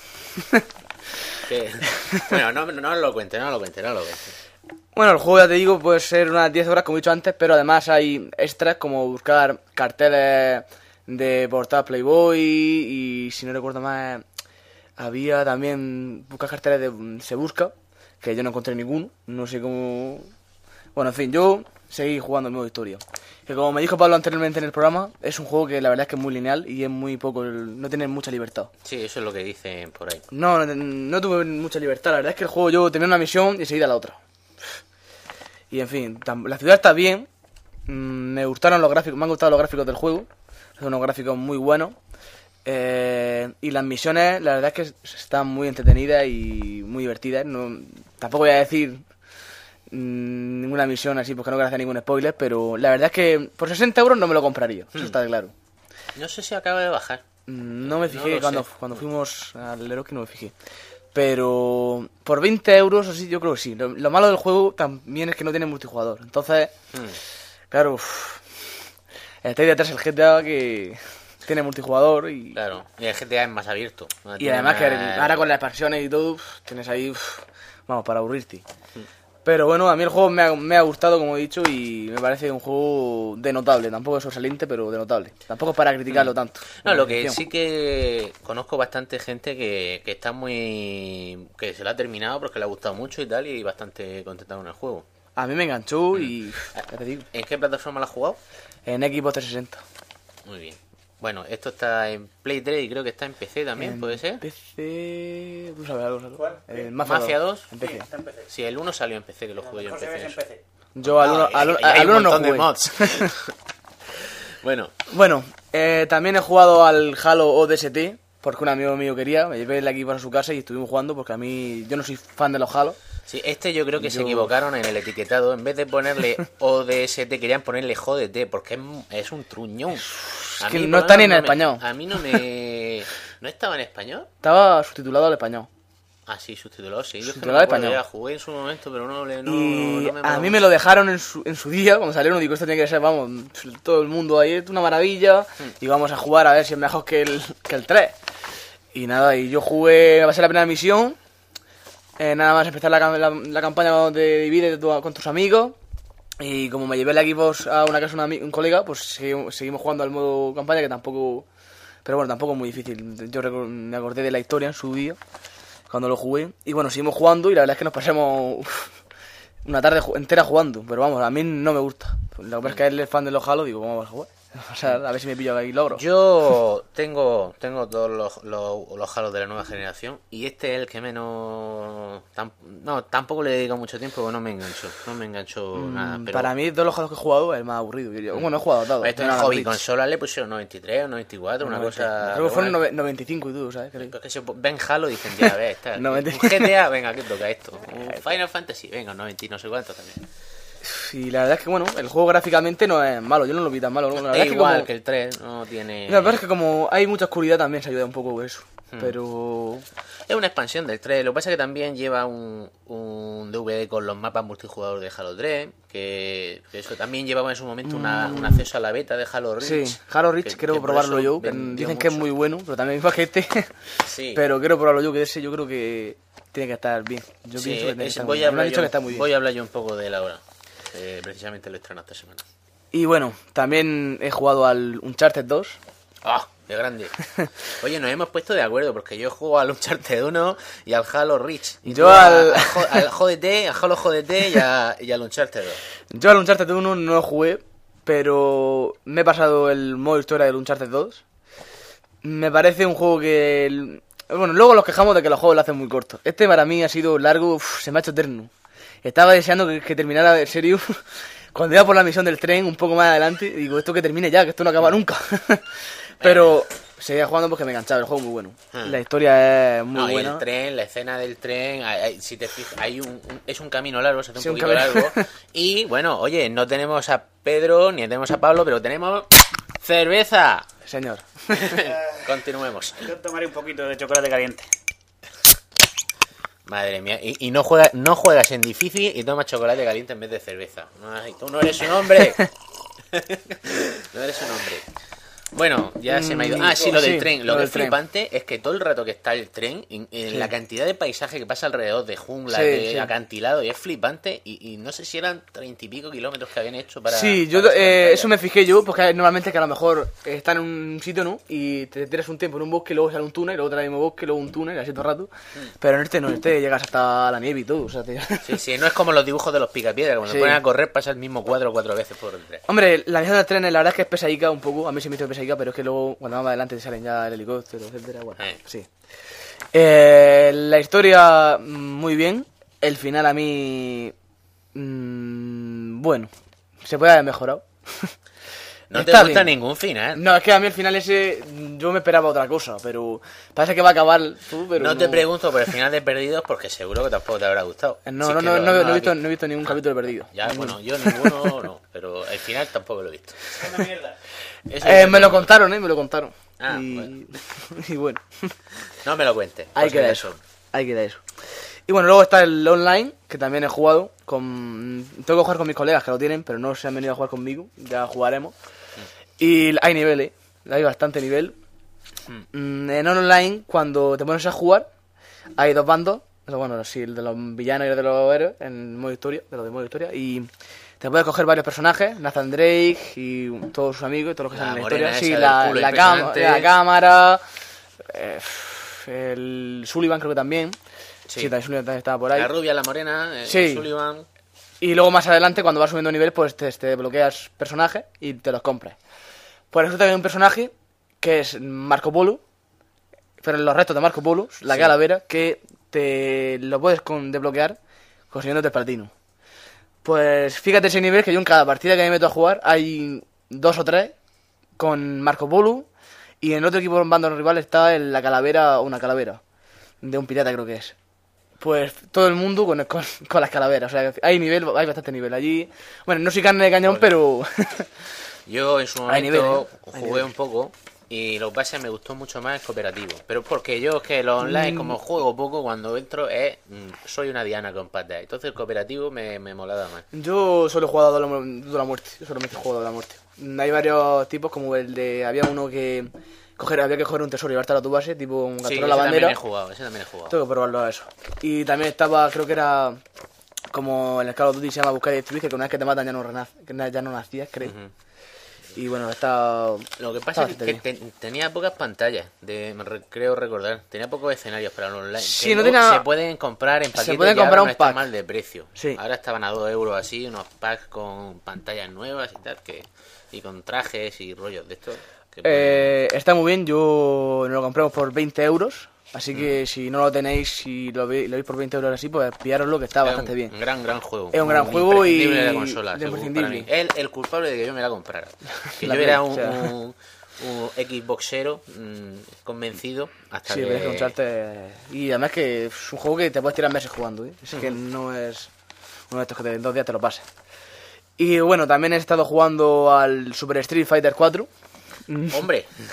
Bueno, no lo cuentes. Bueno, el juego, ya te digo, puede ser unas 10 horas, como he dicho antes, pero además hay extras como buscar carteles de portada Playboy y, si no recuerdo más, había también buscar carteles de Se Busca, que yo no encontré ninguno, no sé cómo... Bueno, en fin, yo seguí jugando el modo historia. Que como me dijo Pablo anteriormente en el programa, es un juego que la verdad es que es muy lineal y es muy poco, no tiene mucha libertad. Sí, eso es lo que dicen por ahí. No tuve mucha libertad, la verdad es que el juego yo tenía una misión y seguida la otra. Y en fin, la ciudad está bien, me gustaron los gráficos, me han gustado los gráficos del juego, son unos gráficos muy buenos. Y las misiones, la verdad es que están muy entretenidas y muy divertidas. Tampoco voy a decir ninguna misión así porque no quiero hacer ningún spoiler, pero la verdad es que por 60 euros no me lo compraría, eso está claro. No sé si acaba de bajar. No me fijé No lo cuando fuimos al Eroki, no me fijé. Pero por 20 euros así yo creo que sí. Lo malo del juego también es que no tiene multijugador. Entonces, claro, está ahí detrás el GTA que tiene multijugador y... Claro, y el GTA es más abierto. Y además que ahora con las expansiones y todo, tienes ahí, vamos, para aburrirte. Pero bueno, a mí el juego me ha gustado, como he dicho, y me parece un juego de notable. Tampoco es sobresaliente, pero de notable. Tampoco es para criticarlo tanto. No, lo que sí que conozco bastante gente que está muy... que se lo ha terminado porque le ha gustado mucho y tal, y bastante contenta con el juego. A mí me enganchó y... ya te digo. ¿En qué plataforma lo has jugado? En Xbox 360. Muy bien. Bueno, esto está en Play 3 y creo que está en PC también, ¿puede ser? PC... ¿Tú sabes algo? ¿Cuál? Mafia 2. En PC. Sí, está en PC. Sí, el 1 salió en PC, que lo jugué yo en Mejor se ve PC. en PC. Yo al uno, y hay al un uno no montón de jugué. mods. Bueno, Bueno, también he jugado al Halo ODST, porque un amigo mío quería, me llevé el equipo a su casa y estuvimos jugando, porque a mí, yo no soy fan de los Halo. sí, yo creo que se equivocaron en el etiquetado. En vez de ponerle ODST, querían ponerle JDT, porque es un truñón. Es que no está ni en español. A mí no me... ¿No estaba en español? Estaba subtitulado al español. Ah, sí, subtitulado, sí. Yo es que Subtitulado no me al acuerdo, español. ya jugué en su momento, pero no Y me a mí me lo dejaron en su día, cuando salieron, digo, esto tiene que ser, vamos, todo el mundo ahí, es una maravilla, y vamos a jugar a ver si es mejor que el 3. Y nada, y yo jugué, va a ser la primera misión, nada más empezar la campaña de Divide con tus amigos, y como me llevé el equipo a una casa de un colega, pues seguimos jugando al modo campaña, que tampoco, pero bueno, tampoco es muy difícil. Yo me acordé de la historia en su día, cuando lo jugué, y bueno, seguimos jugando y la verdad es que nos pasamos una tarde entera jugando, pero vamos, a mí no me gusta. Lo que pasa es que él es fan de los Halo, digo, vamos a jugar. O sea, a ver si me pillo ahí logro. Yo tengo todos los Halos de la nueva generación y este es el que menos... tampoco le dedico mucho tiempo porque no me engancho nada. Pero... Para mí, de todos los juegos que he jugado, es el más aburrido. Bueno, he jugado a todo. Esto en hobby consola le pusieron 93 o 94, una cosa... Creo que fueron 95 y tú, ¿sabes? Pero es que se ven Halo y dicen, ya, ves, está. 90. Un GTA, venga, ¿qué toca esto? Un Final Fantasy, venga, 90 y no sé cuánto también. Y la verdad es que, bueno, el juego gráficamente no es malo, yo no lo vi tan malo. La verdad Es es igual como... que el 3, no tiene... La verdad es que como hay mucha oscuridad también se ayuda un poco con eso. pero... Es una expansión del 3. Lo que pasa es que también lleva un DVD con los mapas multijugador de Halo 3. Que eso también llevaba en su momento un acceso a la beta de Halo Reach. Sí, Halo Reach quiero por probarlo eso yo. Dicen que es muy bueno, pero también es paquete. Sí. Pero quiero probarlo yo, que ese yo creo que tiene que estar bien. Yo Sí, pienso que tiene que estar muy voy bien. a Me han hablar dicho yo, que está muy bien. voy a hablar yo un poco de él ahora. Precisamente lo estrenado esta semana. Y bueno, también he jugado al Uncharted 2. ¡Ah! ¡Qué grande! Oye, nos hemos puesto de acuerdo porque yo juego al Uncharted 1 y al Halo Reach. Y Yo tú al Halo JDT y al Uncharted 2. Yo al Uncharted 1 no lo jugué, pero me he pasado el modo historia del Uncharted 2. Me parece un juego que... Bueno, luego nos quejamos de que los juegos lo hacen muy cortos. Este para mí ha sido largo, se me ha hecho eterno. Estaba deseando que terminara en serio. Cuando iba por la misión del tren, un poco más adelante, digo, esto que termine ya, que esto no acaba nunca. Pero seguía jugando porque me enganchaba, el juego es muy bueno. La historia es muy Y buena. el tren, la escena del tren, si te fijas, es un camino largo, se hace Sí, un un poquito camino. largo. Y bueno, oye, no tenemos a Pedro ni tenemos a Pablo, pero tenemos cerveza. Señor. Continuemos. Yo tomaré un poquito de chocolate caliente. Madre mía, y no juegas en difícil y tomas chocolate caliente en vez de cerveza. Ay, tú no eres un hombre. No eres un hombre. Bueno, ya se me ha ido. Ah, sí, lo del Sí, tren. lo Lo que del es tren. flipante es que todo el rato que está el tren, en la cantidad de paisaje que pasa alrededor, de jungla, Sí, de sí. acantilado, y es flipante. Y no sé si eran 30 y pico kilómetros que habían hecho para. Sí, yo para esa pantalla. eso me fijé yo, porque normalmente que a lo mejor están en un sitio, ¿no? Y te tiras un tiempo en un bosque, luego sale un túnel, luego otra vez el mismo bosque, luego un túnel, así todo el rato. Pero en este no, en este llegas hasta la nieve y todo, o sea, Sí, no es como los dibujos de los picapiedras, cuando Sí. te ponen a correr pasa el mismo cuadro 4 veces por el tren. Hombre, la misión del tren la verdad es que es pesadica un poco, a mí se me hizo pesadica, pero es que luego cuando vamos adelante te salen ya el helicóptero, etcétera, bueno, sí. La historia, muy bien, el final a mí, bueno, se puede haber mejorado. No te Está gusta bien. ningún final. No, es que a mí el final ese, yo me esperaba otra cosa, pero parece que va a acabar tú, pero No te pregunto por el final de Perdidos porque seguro que tampoco te habrá gustado. No, Si es no, que no, lo- no, no, he visto, aquí- no he visto ningún capítulo perdido. Ya, Ninguno. bueno, yo ninguno no, pero el final tampoco lo he visto. Es una mierda. Eso es Me lo contaron, me lo contaron. Ah, y bueno. y bueno, No me lo cuentes. ahí por si queda acaso. eso. Ahí queda eso. Y bueno, luego está el online, que también he jugado. Tengo que jugar con mis colegas que lo tienen, pero no se han venido a jugar conmigo. Ya jugaremos. Y hay nivel, hay bastante nivel. En online, cuando te pones a jugar, hay dos bandos. Bueno, sí, el de los villanos y el de los héroes, en modo historia, de los de modo historia. Y te puedes coger varios personajes, Nathan Drake y todos sus amigos y todos los que La salen en la morena historia. Sí, esa del culo impresionante. la cámara, el Sullivan creo que también. Sí. Sí, también Sullivan también estaba por ahí. La rubia, la morena, Sí. Sullivan. Y luego más adelante, cuando vas subiendo nivel, pues te bloqueas personajes y te los compras. Pues resulta que hay un personaje que es Marco Polo, pero en los restos de Marco Polo, la Sí. calavera, que te lo puedes desbloquear consiguiéndote el platino. Pues fíjate ese nivel que yo en cada partida que me meto a jugar hay 2 o 3 con Marco Polo y en el otro equipo en bando rival está la calavera o una calavera de un pirata creo que es. Pues todo el mundo con las calaveras, o sea, hay bastante nivel allí. Bueno, no soy carne de cañón, pero Yo en su Hay momento nivel, hay jugué nivel. un poco y lo que pasa es que me gustó mucho más el cooperativo. Pero porque yo es que los online, como juego poco, cuando entro soy una diana con patas. Entonces el cooperativo me molaba más. yo solo he jugado a la muerte. Yo solamente he jugado a la muerte. Hay varios tipos, como el de... Había uno que había que coger un tesoro y llevártelo a tu base, tipo un Sí, capturar ese la también bandera. he jugado, ese también he jugado. Tengo que probarlo a eso. Y también estaba, creo que era como en el Call of Duty se llama Buscar y Destruir, que una vez que te matan ya no ya no nacías, creo. Ujú. Y bueno, está... Lo que pasa está es que bastante bien. tenía pocas pantallas, creo recordar. Tenía pocos escenarios para el online. Sí, que no luego tenía- se pueden comprar en paquetes pueden y comprar ahora un no están pack. mal de precio. Sí. Ahora estaban a 2 euros así, unos packs con pantallas nuevas y tal, y con trajes y rollos de estos. Está muy bien, yo nos lo compramos por 20 euros. Así que si no lo tenéis, si lo veis por 20 euros así, pues pillároslo, que está Es bastante un bien. gran juego. Es un gran juego y- Imprescindible de la consola, según imprescindible. para mí. Él, el culpable de que yo me la comprara. Que La yo era Play, un, o sea. un Xboxero convencido hasta Sí, que... pero es que Uncharted... Y además que es un juego que te puedes tirar meses jugando, ¿eh? Es que no es uno de estos que en 2 días te lo pases. Y bueno, también he estado jugando al Super Street Fighter 4. Hombre,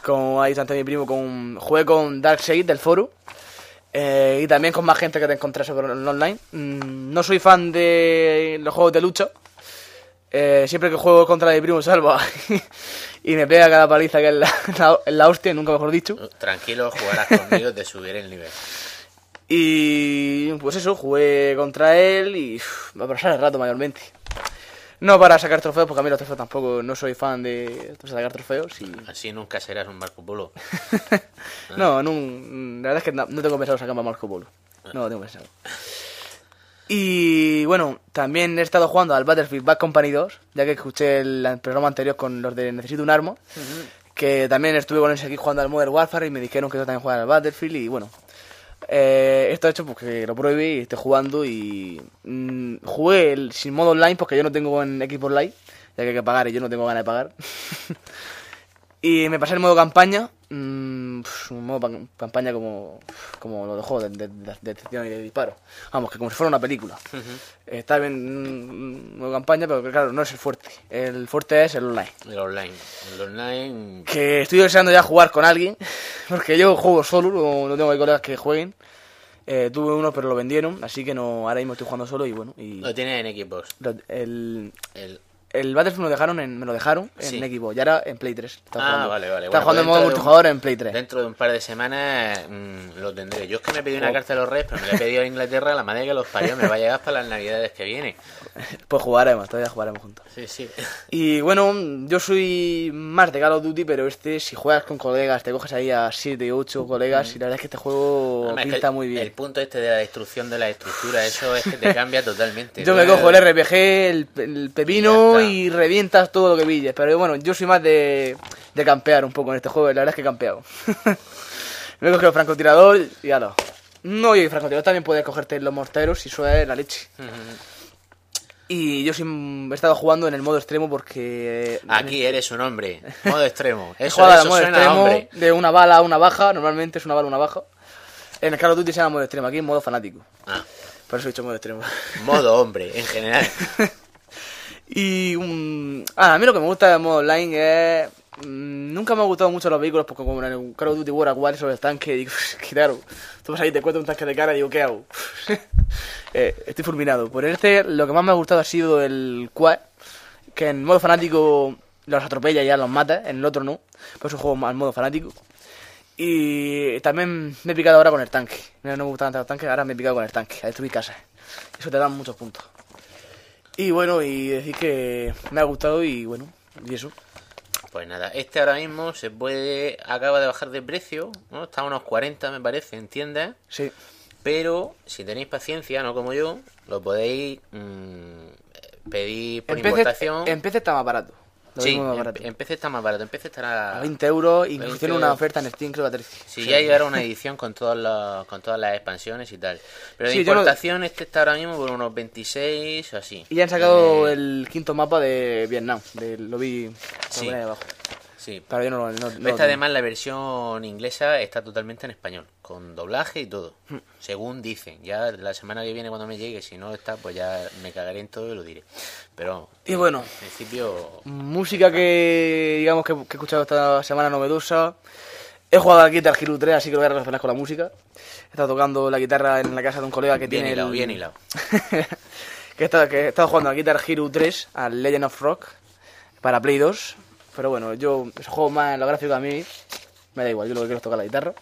Como ha dicho antes mi primo, jugué con Darkseid del foro. Y también con más gente que te encontré sobre el online. No soy fan de los juegos de lucha. Siempre que juego contra mi primo salva y me pega cada paliza que es la hostia, nunca mejor dicho. Tranquilo, jugarás conmigo, te subiré el nivel. Y pues eso, jugué contra él y va a pasar el rato mayormente. No para sacar trofeos, porque a mí los trofeos tampoco, no soy fan de sacar trofeos. Y... Así nunca serás un Marco Polo. No, la verdad es que no tengo pensado sacar más Marco Polo. No lo tengo pensado. Y bueno, también he estado jugando al Battlefield Bad Company 2, ya que escuché el programa anterior con los de Necesito un Arma, que también estuve con ellos aquí jugando al Modern Warfare y me dijeron que yo también jugara al Battlefield y bueno... esto he hecho porque lo pruebe y estoy jugando y jugué sin modo online porque yo no tengo en Xbox Live, ya que hay que pagar y yo no tengo ganas de pagar. Y me pasé el modo campaña, un modo campaña como lo de juego de detección y de disparo. Vamos, que como si fuera una película. Está bien modo campaña, pero claro, no es el fuerte. El fuerte es el online. El online... Que estoy deseando ya jugar con alguien, porque yo juego solo, no tengo colegas que jueguen. Tuve uno pero lo vendieron, así que no, ahora mismo estoy jugando solo y bueno. Lo tienes en Xbox. El Battlefield me lo dejaron Sí. en Xbox, y ahora en Play 3. Vale. Está jugando en modo multijugador en Play 3. Dentro de un par de semanas lo tendré. Yo es que me pedí una carta de los Reyes, pero me la he pedido a Inglaterra, la madre que los parió, me va a llegar para las navidades que vienen. Pues todavía jugaremos juntos. Sí. Y bueno, yo soy más de Call of Duty, pero si juegas con colegas, te coges ahí a 7 o 8 colegas y la verdad es que este juego Además, pinta muy bien. El punto este de la destrucción de la estructura, eso es que te cambia totalmente. Yo me cojo el RPG, el pepino Y y revientas todo lo que pilles. Pero bueno, yo soy más de campear un poco en este juego. La verdad es que he campeado. Me he cogido el francotirador y ya no. No, y el francotirador también puedes cogerte los morteros y eso es la leche. Y yo he estado jugando en el modo extremo porque... Aquí eres un hombre. Modo extremo. He Eso jugado al modo suena a extremo hombre. de una bala a una baja. Normalmente es una bala a una baja. En el Call of Duty se llama modo extremo. Aquí en modo fanático. Ah, Por eso he dicho modo extremo. modo hombre, en general. Y a mí lo que me gusta del modo online es... nunca me han gustado mucho los vehículos porque como en el Call of Duty War War sobre el tanque, digo, claro, tú vas ahí, te cuentas un tanque de cara y digo, ¿qué hago? Estoy fulminado. Por lo que más me ha gustado ha sido el quad, que en modo fanático los atropella y ya los mata, en el otro no. Por eso juego al modo fanático. Y también me he picado ahora con el tanque. No me gustaban tanto los tanques, ahora me he picado con el tanque, a destruir casas. Eso te da muchos puntos. Y bueno, y decir que me ha gustado y bueno, y eso. Pues nada, este ahora mismo acaba de bajar de precio, ¿no? Está a unos 40 me parece, en tiendas. Sí. Pero si tenéis paciencia, no como yo, lo podéis pedir por importación. En PC está más barato. Sí, más barato. en PC está más barato, en PC estará A 20 euros, incluso 20 tiene una euros. oferta en Steam, creo que a 13. Sí, ya llegará una edición con todas las expansiones y tal. Pero de Sí, yo no- importación este está ahora mismo por unos 26 o así. Y ya han sacado el quinto mapa de Vietnam. Lo vi Sí. por ahí abajo. Sí. Pero yo no lo Esta tengo. además la versión inglesa está totalmente en español, con doblaje y todo, según dicen. Ya la semana que viene cuando me llegue, si no está, pues ya me cagaré en todo y lo diré. Pero Y bueno, en principio música que digamos que he escuchado esta semana novedosa. He jugado a Guitar Hero 3, así que lo voy a relacionar con la música. He estado tocando la guitarra en la casa de un colega que bien tiene hilado, bien hilado. que he estado jugando a Guitar Hero 3, al Legend of Rock, para Play 2. Pero bueno, yo juego más en lo gráfico a mí. Me da igual, yo lo que quiero es tocar la guitarra.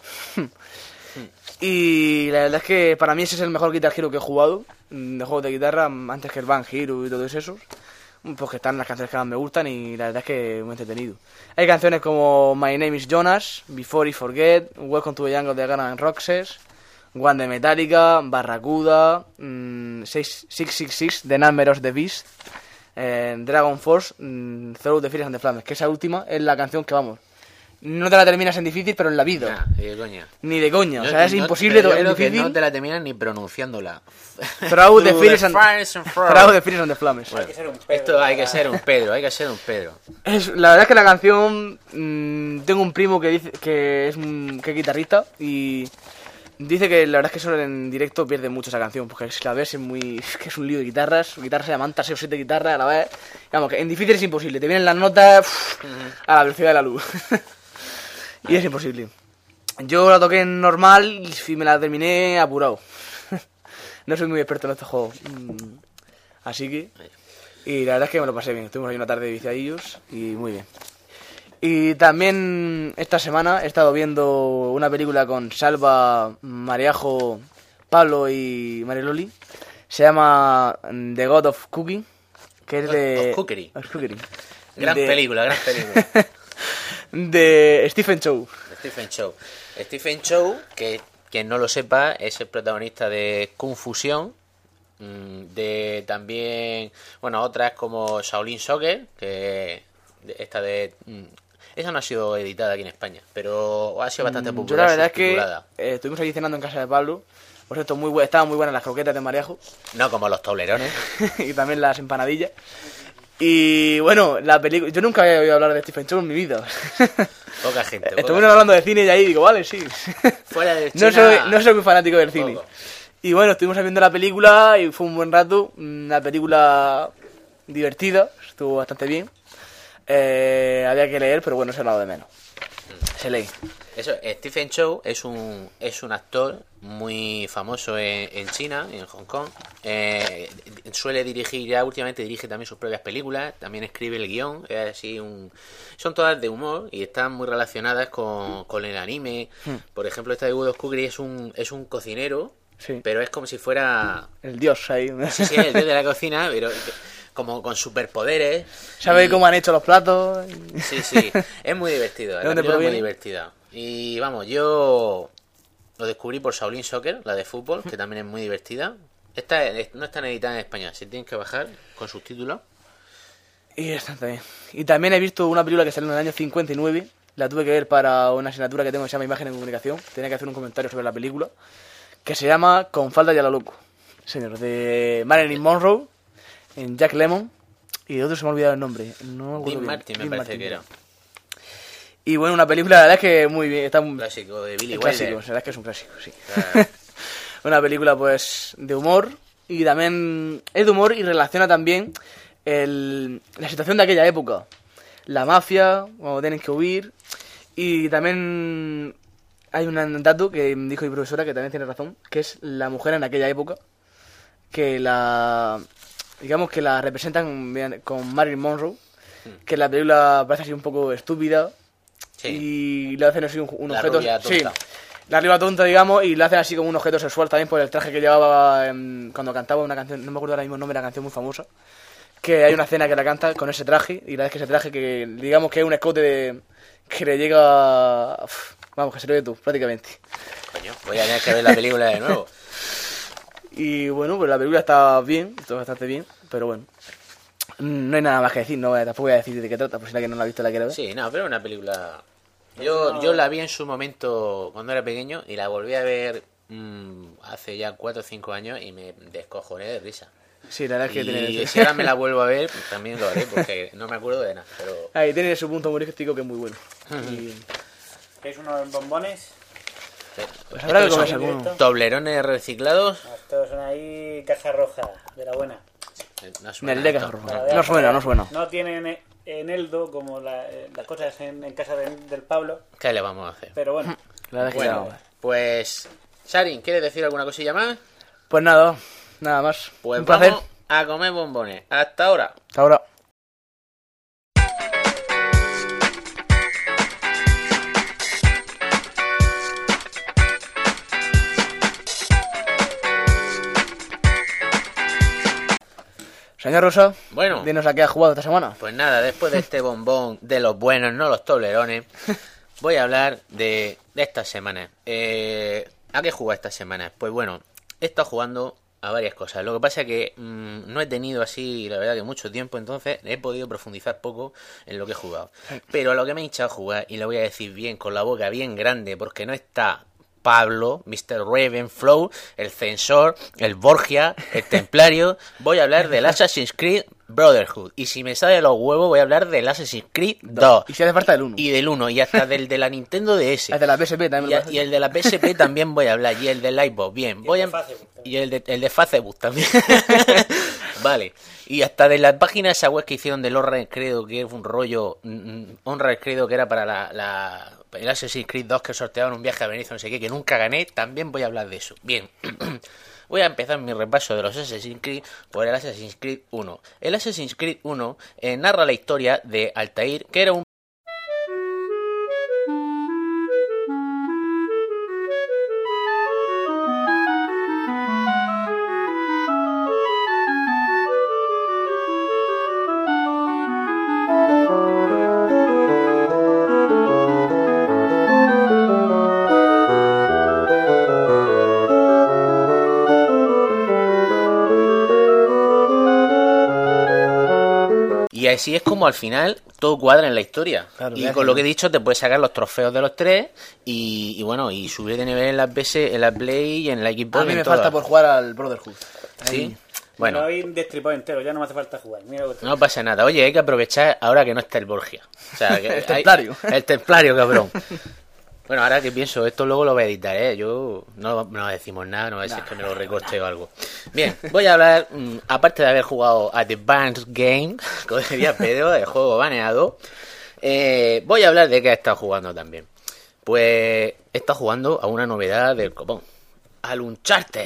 Y la verdad es que para mí ese es el mejor Guitar Hero que he jugado de juegos de guitarra, antes que el Band Hero y todos esos. Porque están las canciones que más me gustan y la verdad es que muy entretenido. Hay canciones como My Name is Jonas, Before You Forget, Welcome to the Jungle de Guns N' Roses, One de Metallica, Barracuda, 666 de Number of the Beast, Dragon Force, Through the Fires and the Flames, que esa última es la canción que vamos. No te la terminas en difícil, pero en la vida. Nah, ni de coña. Ni de coña, o No, sea, es no, imposible pero yo en creo que difícil. no te la terminas ni pronunciándola. Through the Through Fires the and Fires and Flames. Through the Fires and the Flames. Bueno, esto hay que ser un Pedro, hay que ser un Pedro. La verdad es que la canción, tengo un primo que dice que es guitarrista y dice que la verdad es que solo en directo pierde mucho esa canción porque si la ves es que es un lío de guitarras, guitarras se llaman 6 o 7 guitarras a la vez. Vamos, que en difícil es imposible, te vienen las notas a la velocidad de la luz. Y es imposible. Yo la toqué en normal y me la terminé apurado. No soy muy experto en estos juegos. Así que... Y la verdad es que me lo pasé bien. Estuvimos ahí una tarde de viciadillos y muy bien. Y también esta semana he estado viendo una película con Salva, Mariajo, Pablo y Mariloli. Se llama The God of Cooking, que es de... Of Cookery. Of Cookery. Gran película. De Stephen Chow. Stephen Chow, que quien no lo sepa, es el protagonista de Confusión, de también, bueno, otras como Shaolin Soccer, que esa no ha sido editada aquí en España, pero ha sido bastante popular. Yo la verdad es subtitulada. que estuvimos allí cenando en casa de Pablo. Por cierto, estaban muy buenas las croquetas de Mariajo. No como los toblerones. Y también las empanadillas. Y bueno, la película... Yo nunca había oído hablar de Stephen Chow en mi vida. Poca gente. Estuvieron hablando de cine y ahí digo, vale, sí. Fuera de China, No soy muy fanático del cine. poco. Y bueno, estuvimos viendo la película y fue un buen rato. Una película divertida, estuvo bastante bien. Había que leer, pero bueno, se ha hablado de menos. Se lee. Eso, Stephen Chow es un actor muy famoso en China, en Hong Kong. Suele dirigir, ya últimamente dirige también sus propias películas, también escribe el guión, son todas de humor y están muy relacionadas con el anime. Por ejemplo, esta de God of Cookery es un cocinero, Sí. pero es como si fuera... El dios ahí. Sí, el dios de la cocina, pero como con superpoderes. ¿Sabe Y- cómo han hecho los platos? Sí, es muy divertido, ¿De la dónde película es muy proviene? divertida. Y vamos, yo lo descubrí por Shaolin Soccer, la de fútbol, que también es muy divertida. Esta no está editada en español, se tienen que bajar con subtítulos. Y está bien. Y también he visto una película que salió en el año 59. La tuve que ver para una asignatura que tengo que se llama Imagen en Comunicación. Tenía que hacer un comentario sobre la película. Que se llama Con falda y a lo loco. Señor, de Marilyn Monroe, en Jack Lemmon. Y de otro se me ha olvidado el nombre. No me acuerdo Dean bien. Martin me Dean parece Martin. que era. Y bueno, una película, la verdad es que muy bien. Está Un clásico de Billy un clásico, Wilder. la verdad es que es un clásico, sí. Claro. Una película pues de humor. Y también es de humor y relaciona también la situación de aquella época. La mafia, cuando tienen que huir. Y también hay un dato que me dijo mi profesora, que también tiene razón, que es la mujer en aquella época, que digamos que la representan con Marilyn Monroe, que en la película parece así un poco estúpida, Sí. y le hacen así un La objeto... rubia Sí, tonta. la rubia tonta, digamos, y le hacen así como un objeto sexual también por el traje que llevaba cuando cantaba una canción, no me acuerdo ahora mismo el nombre de la canción, muy famosa, que hay una escena que la canta con ese traje, y la verdad es que ese traje que digamos que es un escote que le llega... Vamos, que se lo ve tú, prácticamente. Coño, voy a tener que ver la película de nuevo. Y bueno, pues la película está bien, está bastante bien, pero bueno. No hay nada más que decir, tampoco voy a decir de qué trata, por si alguien no la ha visto la quiere ver. Sí, no, pero es una película... Yo la vi en su momento cuando era pequeño y la volví a ver hace ya 4 o 5 años y me descojoné de risa. Sí, la verdad es que Y tiene... si ahora me la vuelvo a ver, pues también lo haré porque no me acuerdo de nada. Pero Ahí tiene su punto humorístico que es muy bueno. Y ¿Queréis unos bombones? pues habrá que estos comerse son alguno. toblerones reciclados. Estos son ahí caja roja, de la buena. No suena Del Deca, esto. no suena, no suena. No tienen eneldo como las cosas en casa del Pablo, ¿Qué le vamos a hacer? pero bueno. La verdad es que Bueno, nada. pues... Sharin, ¿quieres decir alguna cosilla más? Pues nada más. Pues Un placer. vamos a comer bombones. Hasta ahora. Hasta ahora. Señor Rosa, Bueno. dinos a qué ha jugado esta semana. Pues nada, después de este bombón de los buenos, no los toblerones, voy a hablar de esta semana. ¿A qué jugué esta semana? Pues bueno, he estado jugando a varias cosas. Lo que pasa es que no he tenido así, la verdad, que mucho tiempo, entonces he podido profundizar poco en lo que he jugado. Pero a lo que me he hinchado a jugar, y lo voy a decir bien, con la boca bien grande, porque no está Pablo, Mr. Ravenflow, el Censor, el Borgia, el Templario. Voy a hablar del Assassin's Creed Brotherhood. Y si me sale los huevos, voy a hablar del Assassin's Creed 2. Y si hace falta el 1. Y del 1, y hasta del de la Nintendo DS. El de la PSP también. Y el de la PSP también voy a hablar. Y el de Livebox, bien. Y el de Facebook también. Vale. Y hasta de la página esa web que hicieron del Honor Credo, que es un rollo... Honor Credo, que era para el Assassin's Creed 2, que sorteaban un viaje a Venecia, no sé qué, que nunca gané, también voy a hablar de eso. Bien. Voy a empezar mi repaso de los Assassin's Creed por el Assassin's Creed 1. El Assassin's Creed 1 narra la historia de Altair, que era un... Y así es como al final todo cuadra en la historia. Claro, y con lo que he dicho te puedes sacar los trofeos de los tres y bueno, y subir de nivel en la PS, en la Play y en la Xbox. A mí me falta por jugar al Brotherhood. Sí. Bueno, Me lo he destripado entero, ya no me hace falta jugar. Mira lo que no pasa nada. Oye, hay que aprovechar ahora que no está el Borgia. O sea, que El templario. El templario, cabrón. Bueno, ahora que pienso, esto luego lo voy a editar, ¿eh? Yo no decimos nada, no va a decir que me lo recorte o algo. Bien, voy a hablar, aparte de haber jugado a The Banned Game, como diría Pedro, el juego baneado, voy a hablar de qué he estado jugando también. Pues he estado jugando a una novedad del copón, al Uncharted.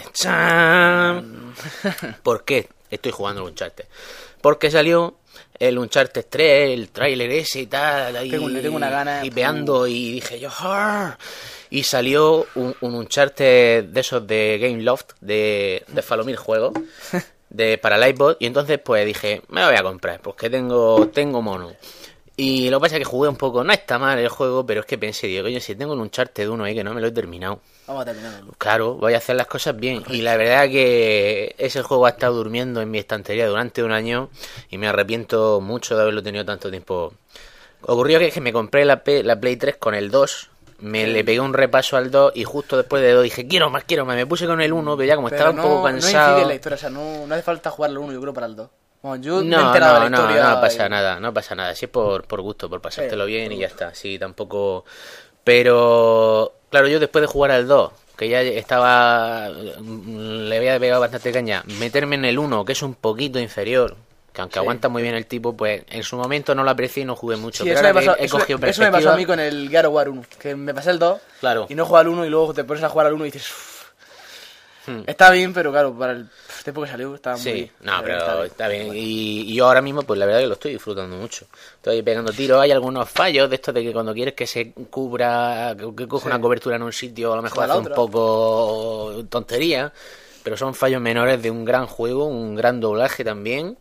¡Chan! ¿Por qué estoy jugando al Uncharted? Porque salió el Uncharted 3, el tráiler ese y tal, ahí Le tengo una gana. hipeando y dije yo, ¡arr! Y salió un Uncharted de esos de Game Loft, de Falomir Juegos, para el iPod, y entonces pues dije, me lo voy a comprar, porque tengo mono. Y lo que pasa es que jugué un poco, no está mal el juego, pero es que pensé, digo, coño, si tengo un Uncharted 1 ahí que no me lo he terminado. Vamos a terminarlo. Claro, voy a hacer las cosas bien. Y la verdad que ese juego ha estado durmiendo en mi estantería durante un año y me arrepiento mucho de haberlo tenido tanto tiempo. Ocurrió que me compré la Play 3 con el 2, le pegué un repaso al 2 y justo después de 2 dije, quiero más, me puse con el 1, pero ya como estaba un poco No cansado... incide en la historia, o sea, no hace falta jugar al 1, yo creo, para el 2. Bueno, yo me he No, enterado de la historia. no pasa nada, no pasa nada. Si es por gusto, por pasártelo bien y ya está. Sí, tampoco... Pero, claro, yo después de jugar al 2, que ya estaba... Le había pegado bastante caña, meterme en el 1, que es un poquito inferior, que aunque aguanta muy bien el tipo, pues en su momento no lo aprecié y no jugué mucho. Sí, pero eso, ahora me pasó, que he cogido eso me pasó perspectiva... a mí con el God of War 1, que me pasé el 2 Claro. y no juego al 1 y luego te pones a jugar al 1 y dices... Está bien, pero claro, para el tiempo que salió estaba muy... Sí, no, pero está bien. Y yo ahora mismo, pues la verdad que lo estoy disfrutando mucho. Estoy pegando tiros. Hay algunos fallos de estos de que cuando quieres que se cubra, que coja una cobertura en un sitio, a lo mejor hace un poco tontería. Pero son fallos menores de un gran juego, un gran doblaje también.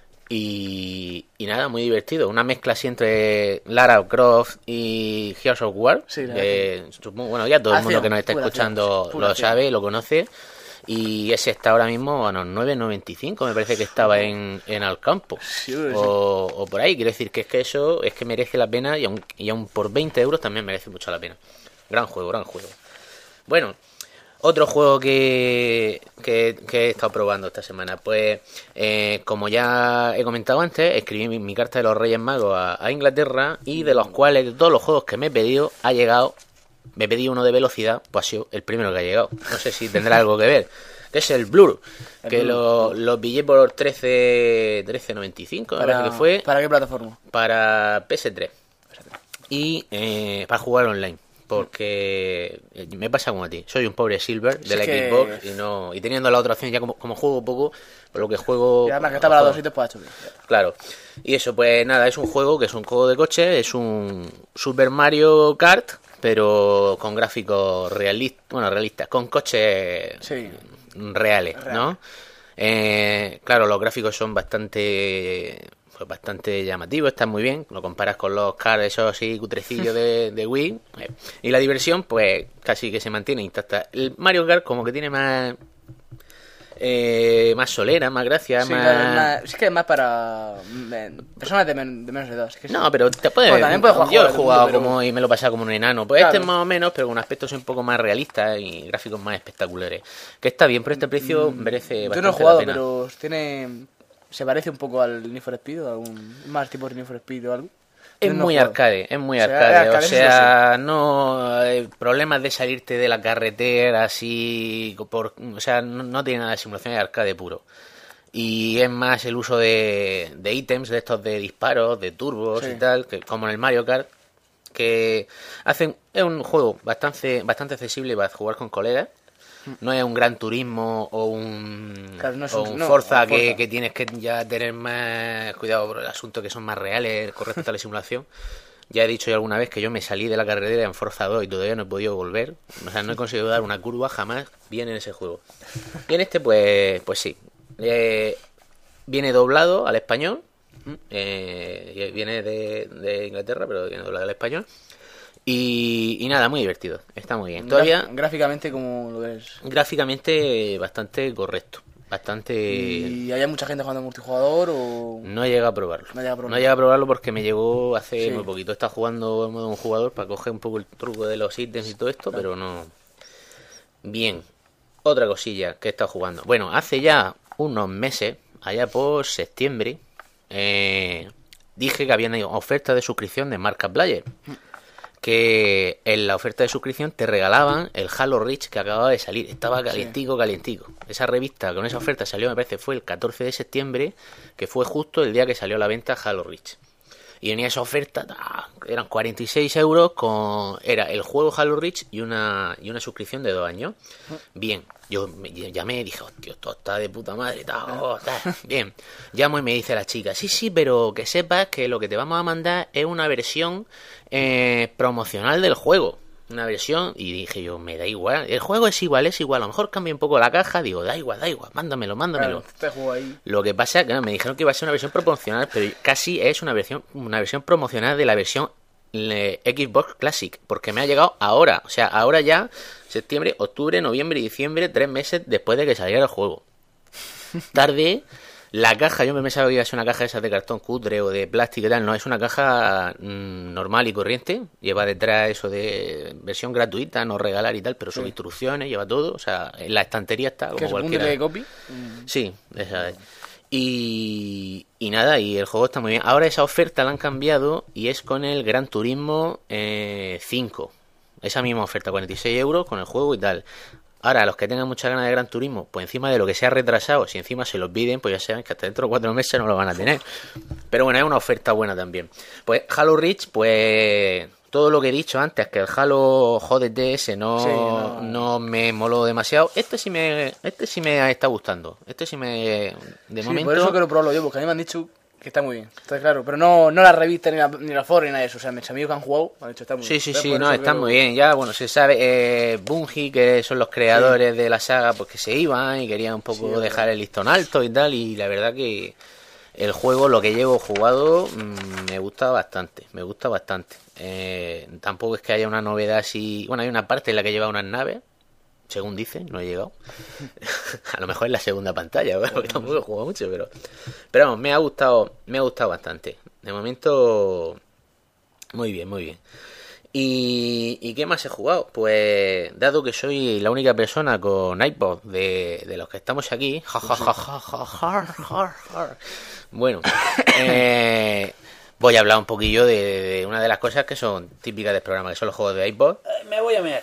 Y nada, muy divertido. Una mezcla así entre Lara Croft y Gears of War. Sí, bueno, ya todo el mundo que nos está escuchando lo sabe, lo conoce. Y ese está ahora mismo a los 9.95, me parece que estaba en Alcampo. Sí, o por ahí. Quiero decir que es que eso es que merece la pena y aún por 20 euros también merece mucho la pena. Gran juego, gran juego. Bueno, otro juego que he estado probando esta semana, pues como ya he comentado antes, escribí mi carta de los Reyes Magos a Inglaterra y de los cuales, de todos los juegos que me he pedido, ha llegado, me pedí uno de velocidad, pues ha sido el primero que ha llegado. No sé si tendrá algo que ver, que es el Blur, que lo pillé por 13.95, me parece que fue. ¿Para qué plataforma? Para PS3 y para jugar online. Porque me pasa como a ti, soy un pobre Silver de la Xbox y teniendo la otra opción ya como juego poco, por lo que juego... Y además que está para los 2 sitios, pues ha hecho bien. Claro, y eso pues nada, es un juego que es un juego de coche, es un Super Mario Kart, pero con gráficos realistas, con coches reales, ¿no? Claro, los gráficos son bastante llamativo, está muy bien, lo comparas con los cars esos así cutrecillos de Wii, y la diversión pues casi que se mantiene intacta. El Mario Kart como que tiene más solera, más gracia, Sí, más... claro, es que es más para personas de menos de edad. Es que No, pero te puedes... Bueno, también puedes jugar yo he a todo el jugado mundo, como y me lo he pasado como un enano. Pues Claro. este es más o menos, pero con aspectos un poco más realistas y gráficos más espectaculares. Que está bien, pero este precio merece yo bastante no he jugado, la pena. pero se parece un poco al Need for Speed o algún más tipo de Need for Speed o algo. Es Yo no he muy jugado. arcade, es muy O sea, arcade. arcade, O eso sea, no problemas de salirte de la carretera así, o sea, no tiene nada de simulación, es arcade puro. y es más el uso de ítems, de estos de disparos, de turbos Sí. y tal, que como en el Mario Kart, que es un juego bastante accesible para jugar con colegas. No es un Gran Turismo o un, Claro, no es o un- un no, Forza, un Forza. que tienes que ya tener más cuidado por el asunto, que son más reales con respecto a la simulación. Ya he dicho yo alguna vez que yo me salí de la carretera en Forza 2 y todavía no he podido volver. O sea, no he conseguido dar una curva jamás bien en ese juego. Y en este, pues sí. Viene doblado al español. Viene de Inglaterra, pero viene doblado al español. Y nada, muy divertido. Está muy bien. Todavía Gráficamente, como lo ves. gráficamente bastante correcto. Bastante... ¿Y hay mucha gente jugando multijugador o...? No he llegado a probarlo. No llega a probarlo. No llega a probarlo porque me llegó hace Sí. muy poquito. Está jugando en modo un jugador para coger un poco el truco de los ítems y todo esto, pero no. Bien. Otra cosilla que he estado jugando. Bueno, hace ya unos meses, allá por septiembre, dije que había una oferta de suscripción de Markiplier. Que en la oferta de suscripción te regalaban el Halo Reach que acababa de salir. Estaba calientico. Esa revista con esa oferta salió, me parece, fue el 14 de septiembre, que fue justo el día que salió a la venta Halo Reach. Y venía esa oferta, eran 46 euros, era el juego Halo Reach y una suscripción de 2 años. Bien, yo llamé y dije, hostia, esto está de puta madre, bien. Llamo y me dice la chica, sí, pero que sepas que lo que te vamos a mandar es una versión promocional del juego. Una versión, y dije yo, me da igual, el juego es igual, a lo mejor cambia un poco la caja, digo, da igual, mándamelo. Claro, este juego ahí... Lo que pasa es que me dijeron que iba a ser una versión promocional, pero casi es una versión promocional de la versión Xbox Classic, porque me ha llegado ahora, o sea, ahora ya, septiembre, octubre, noviembre y diciembre, 3 meses después de que saliera el juego. Tarde. La caja, yo me pensaba que iba a ser una caja esa de cartón cutre o de plástico y tal, no, es una caja normal y corriente, lleva detrás eso de versión gratuita, no regalar y tal, pero sus instrucciones, lleva todo, o sea, en la estantería está como ¿Qué es un cualquiera. de copy? Sí, esa es. Y nada, y el juego está muy bien. Ahora esa oferta la han cambiado y es con el Gran Turismo 5. Esa misma oferta, 46 euros con el juego y tal. Ahora, a los que tengan mucha ganas de Gran Turismo, pues encima de lo que se ha retrasado, si encima se los piden, pues ya saben que hasta dentro de 4 meses no lo van a tener. Pero bueno, es una oferta buena también. Pues Halo Reach, pues todo lo que he dicho antes, que el Halo JDTS no me moló demasiado. Este sí me está gustando. Este sí me... De Sí, momento... por eso quiero probarlo yo, porque a mí me han dicho que está muy bien. Está claro, pero no la revista ni la foro ni nada de eso. O sea, mis amigos que han jugado me han dicho está muy bien. Sí, Entonces, por no, eso están quiero- muy bien. Ya, bueno, se sabe, Bungie, que son los creadores de la saga, pues que se iban y querían un poco Sí, dejar el listón alto y tal, y la verdad que el juego, lo que llevo jugado, me gusta bastante, tampoco es que haya una novedad así... Bueno, hay una parte en la que lleva unas naves, según dicen, no he llegado. A lo mejor en la segunda pantalla, porque tampoco he jugado mucho, pero vamos, me ha gustado bastante. De momento, muy bien. ¿Y qué más he jugado? Pues, dado que soy la única persona con iPod de los que estamos aquí, bueno, voy a hablar un poquillo de una de las cosas que son típicas del programa, que son los juegos de iPod. Me voy a mear.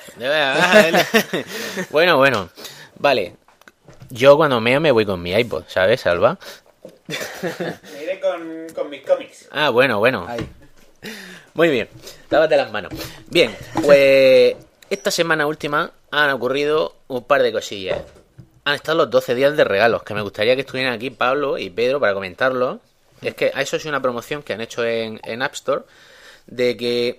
Bueno, vale. Yo cuando me voy con mi iPod, ¿sabes, Salva? Me iré con mis cómics. Ah, bueno. Ahí. Muy bien, lávate las manos. Bien, pues esta semana última han ocurrido un par de cosillas. Han estado los 12 días de regalos, que me gustaría que estuvieran aquí Pablo y Pedro para comentarlo. Es que a eso es una promoción que han hecho en App Store, de que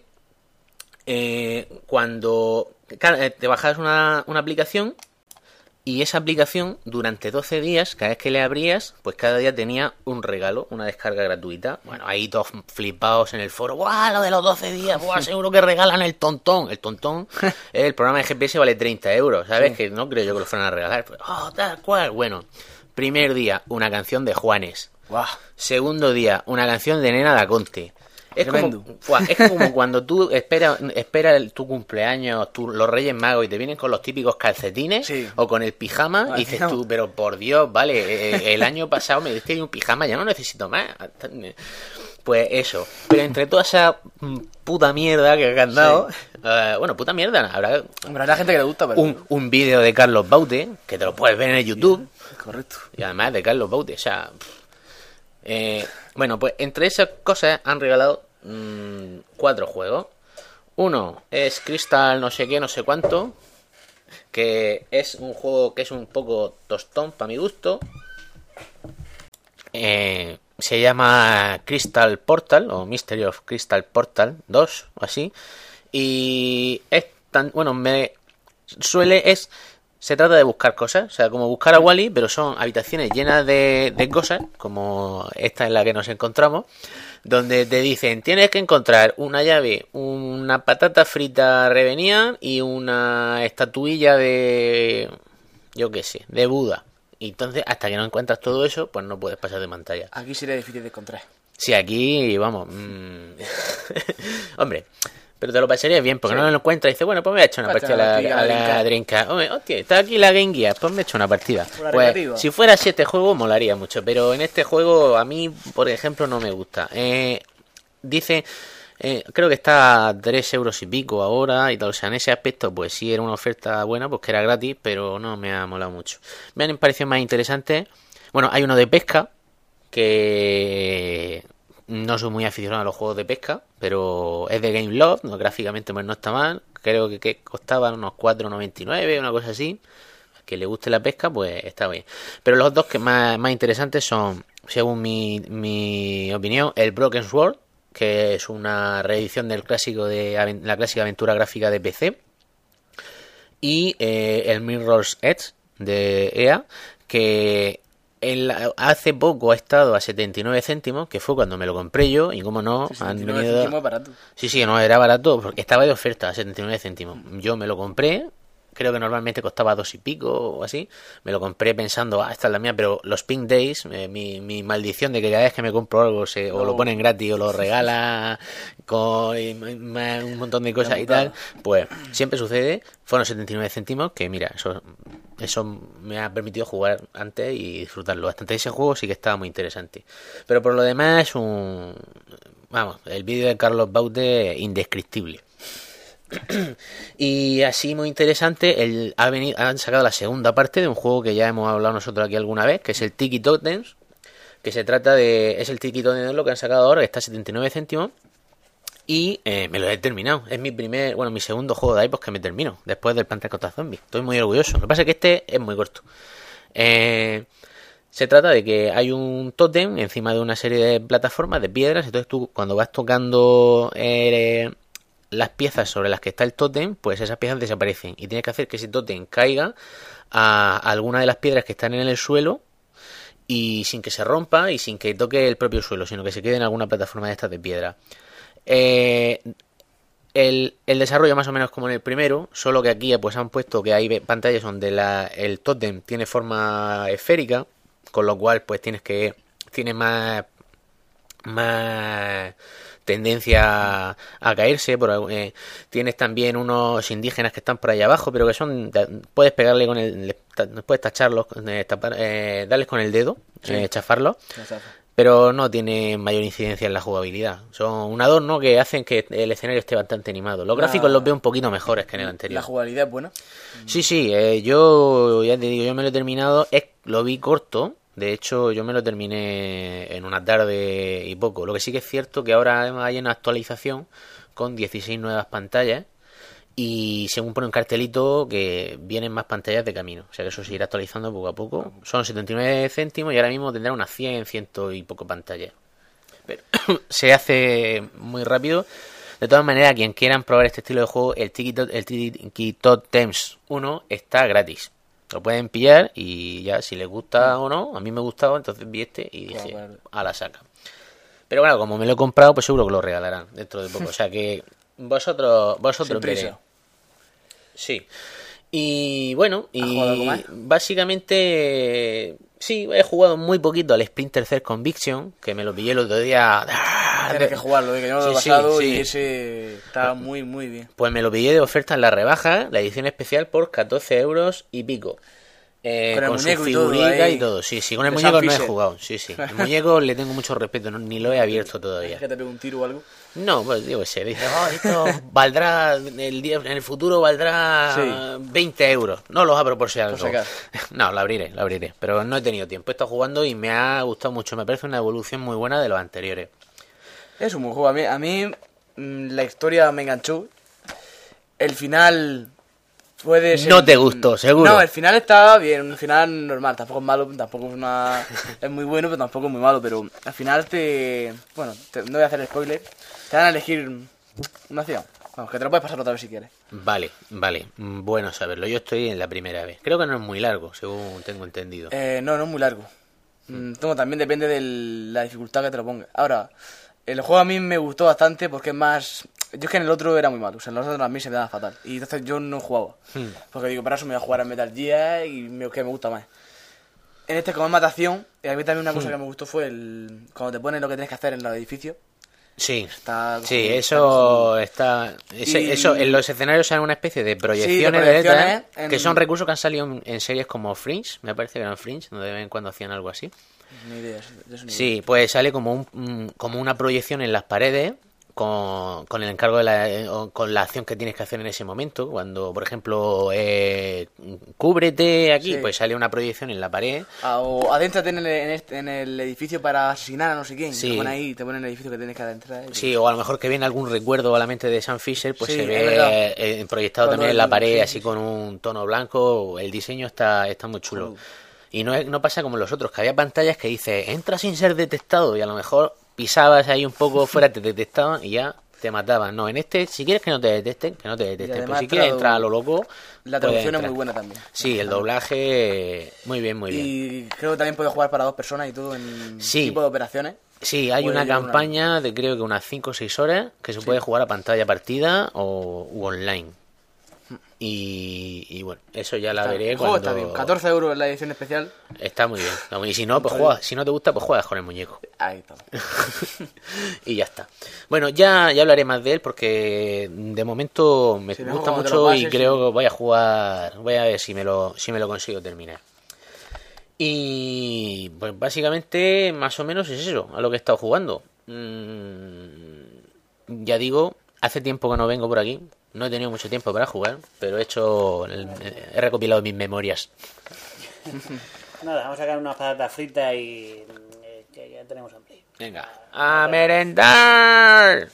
cuando te bajas una aplicación, y esa aplicación durante 12 días, cada vez que le abrías, pues cada día tenía un regalo, una descarga gratuita. Bueno, ahí todos flipados en el foro. ¡Guau! Lo de los 12 días. ¡Buah! Seguro que regalan el Tontón. El Tontón, el programa de GPS vale 30 euros, ¿sabes? Sí. Que no creo yo que lo fueran a regalar. Pues, tal cual. Bueno, primer día, una canción de Juanes. Guau. Segundo día, una canción de Nena Daconte. Es como cuando tú esperas tu cumpleaños, los Reyes Magos, y te vienen con los típicos calcetines, sí, o con el pijama, y dices tú, pero por Dios, vale, el año pasado me diste un pijama, ya no necesito más. Pues eso. Pero entre toda esa puta mierda que han dado... bueno, puta mierda. Habrá Hombre, habrá gente que le gusta, pero... un vídeo de Carlos Baute, que te lo puedes ver en el YouTube. Correcto. Y además de Carlos Baute, o sea... bueno, pues entre esas cosas han regalado 4 juegos. Uno es Crystal no sé qué, no sé cuánto, que es un juego que es un poco tostón para mi gusto. Se llama Crystal Portal o Mystery of Crystal Portal 2 o así. Y es tan... Bueno, se trata de buscar cosas, o sea, como buscar a Wall-E, pero son habitaciones llenas de cosas, como esta en la que nos encontramos, donde te dicen, tienes que encontrar una llave, una patata frita revenida y una estatuilla de, yo qué sé, de Buda. Y entonces, hasta que no encuentras todo eso, pues no puedes pasar de pantalla. Aquí sería difícil de encontrar. Sí, aquí, vamos, hombre... Pero te lo pasarías bien, porque no lo encuentras y dices, bueno, pues me he hecho una partida a la Dreamcast. Hombre, hostia, está aquí la Game Gear, pues me he hecho una partida. Pues, si fuera así este juego, molaría mucho. Pero en este juego, a mí, por ejemplo, no me gusta. Dice, creo que está a 3 euros y pico ahora y tal. O sea, en ese aspecto, pues sí, era una oferta buena, pues que era gratis, pero no me ha molado mucho. Me han parecido más interesantes. Bueno, hay uno de pesca, que... No soy muy aficionado a los juegos de pesca, pero es de Game Love, no, gráficamente pues no está mal. Creo que costaba unos 4,99, una cosa así. Que le guste la pesca, pues está bien. Pero los dos que más interesantes son, según mi opinión, el Broken Sword, que es una reedición del clásico de la clásica aventura gráfica de PC, y el Mirror's Edge de EA, que hace poco ha estado a 79 céntimos, que fue cuando me lo compré yo, y como no, han venido... barato. Sí, no, era barato, porque estaba de oferta a 79 céntimos. Yo me lo compré, creo que normalmente costaba 2 y pico o así. Me lo compré pensando, esta es la mía, pero los Pink Days, mi maldición de que cada vez que me compro algo o lo ponen gratis o lo regala con un montón de cosas y tal, pues siempre sucede. Fueron 79 céntimos, que mira, eso me ha permitido jugar antes y disfrutarlo bastante. Ese juego sí que estaba muy interesante. Pero por lo demás es el vídeo de Carlos Baute indescriptible. Y así muy interesante, han sacado la segunda parte de un juego que ya hemos hablado nosotros aquí alguna vez, que es el Tiki Totems, que se trata de... Es el Tiki Totems lo que han sacado ahora, que está a 79 céntimos. Y me lo he terminado. Es mi segundo juego de iPod que me termino después del Plantas contra Zombies. Estoy muy orgulloso. Lo que pasa es que este es muy corto. Se trata de que hay un tótem encima de una serie de plataformas de piedras. Entonces tú, cuando vas tocando las piezas sobre las que está el tótem, pues esas piezas desaparecen. Y tienes que hacer que ese tótem caiga a alguna de las piedras que están en el suelo, y sin que se rompa y sin que toque el propio suelo, sino que se quede en alguna plataforma de estas de piedra. El desarrollo más o menos como en el primero, solo que aquí pues han puesto que hay pantallas donde el tótem tiene forma esférica, con lo cual pues tiene más tendencia a caerse. Tienes también unos indígenas que están por ahí abajo, pero que puedes pegarle puedes tacharlos, darles con el dedo, chafarlos. Pero no tiene mayor incidencia en la jugabilidad. Son un adorno que hacen que el escenario esté bastante animado. Los gráficos los veo un poquito mejores que en el anterior. ¿La jugabilidad es buena? Sí, yo ya te digo, yo me lo he terminado. Lo vi corto. De hecho, yo me lo terminé en una tarde y poco. Lo que sí que es cierto que ahora hay una actualización con 16 nuevas pantallas. Y según pone un cartelito que vienen más pantallas de camino. O sea que eso se irá actualizando poco a poco. Son 79 céntimos y ahora mismo tendrá unas 100 y poco pantallas. Pero se hace muy rápido. De todas maneras, quien quieran probar este estilo de juego, el Tiki Totems 1 está gratis. Lo pueden pillar y ya si les gusta o no. A mí me gustaba, entonces vi este y dije, a la saca. Pero claro, como me lo he comprado, pues seguro que lo regalarán dentro de poco. O sea que vosotros veréis. Sí. Y bueno, básicamente sí, he jugado muy poquito al Splinter Cell Conviction, que me lo pillé el otro día. Tienes que jugarlo, que yo no lo he pasado y ese está muy, muy bien. Pues me lo pillé de oferta en la rebaja, la edición especial, por 14 euros y pico. el con su muñeco y todo, figurica ahí. y todo. Sí, con el De muñeco Sam no he Fisher. jugado. Sí. El muñeco le tengo mucho respeto, ni lo he abierto todavía. ¿Es que te pegue un tiro o algo? No, pues digo que sé, dice, esto valdrá, en el futuro valdrá Sí. 20 euros. No los abro por si algo. si acaso. No, lo abriré, pero no he tenido tiempo. He estado jugando y me ha gustado mucho. Me parece una evolución muy buena de los anteriores. Es un buen juego. A mí la historia me enganchó. El final puede ser... No te gustó, seguro. No, el final está bien, un final normal. Tampoco es malo, tampoco es muy bueno, pero tampoco es muy malo. Pero al final no voy a hacer spoiler. Te van a elegir una opción. Vamos, que te lo puedes pasar otra vez si quieres. Vale. Bueno saberlo. Yo estoy en la primera vez. Creo que no es muy largo, según tengo entendido. No es muy largo. También depende de la dificultad que te lo pongas. Ahora, el juego a mí me gustó bastante porque es más... Yo es que en el otro era muy malo, o sea, en los otros a mí se me daba fatal. Y entonces yo no jugaba. Porque digo, para eso me voy a jugar a Metal Gear y que me gusta más. En este, como es matación, y a mí también una cosa que me gustó fue cuando te ponen lo que tienes que hacer en los edificios. Sí, Está sí, cojonudo, eso está... Y- Eso, en los escenarios son una especie de proyecciones, proyecciones que son recursos que han salido en series como Fringe, me parece que eran Fringe, donde de vez en cuando hacían algo así. Ni idea, de eso ni Sí, pues sale como como una proyección en las paredes con el encargo con la acción que tienes que hacer en ese momento. Cuando, por ejemplo, cúbrete aquí, Sí. pues sale una proyección en la pared. O adéntrate en el edificio para asesinar a no sé quién. Sí. Te ponen ahí, te ponen el edificio que tienes que adentrar. Sí, o a lo mejor que viene algún recuerdo a la mente de Sam Fisher, pues Sí, se es ve verdad. proyectado Cuando también en la el- pared, sí, así sí, con un tono blanco. El diseño está muy chulo. Y no pasa como en los otros, que había pantallas que dice, entra sin ser detectado, y a lo mejor pisabas ahí un poco fuera, te detectaban y ya te mataban. No, en este, si quieres que no te detecten, que no te detecten. además Pero si quieres tradu- entrar a lo loco, La puedes traducción es entrar. muy buena también. Sí, el doblaje, muy bien. Y creo que también puedes jugar para 2 personas y todo en Sí. tipo de operaciones. Sí, hay Puede una llevar campaña de creo que unas 5 o 6 horas que se puede jugar a pantalla partida u online. Y bueno, eso ya la veré El juego cuando... está bien. 14 euros en la edición especial. Está muy bien. Y si no, pues juegas. Si no te gusta, pues juegas con el muñeco. Ahí está. Y ya está. Bueno, ya hablaré más de él porque de momento me Sí, mejor gusta cuando te lo mucho y pases, creo sí. que voy a jugar, voy a ver si me lo consigo terminar. Y pues básicamente más o menos es eso, a lo que he estado jugando. Ya digo, hace tiempo que no vengo por aquí, no he tenido mucho tiempo para jugar, pero he recopilado mis memorias. Nada, vamos a sacar unas patatas fritas y ya tenemos hambre. Venga, a merendar.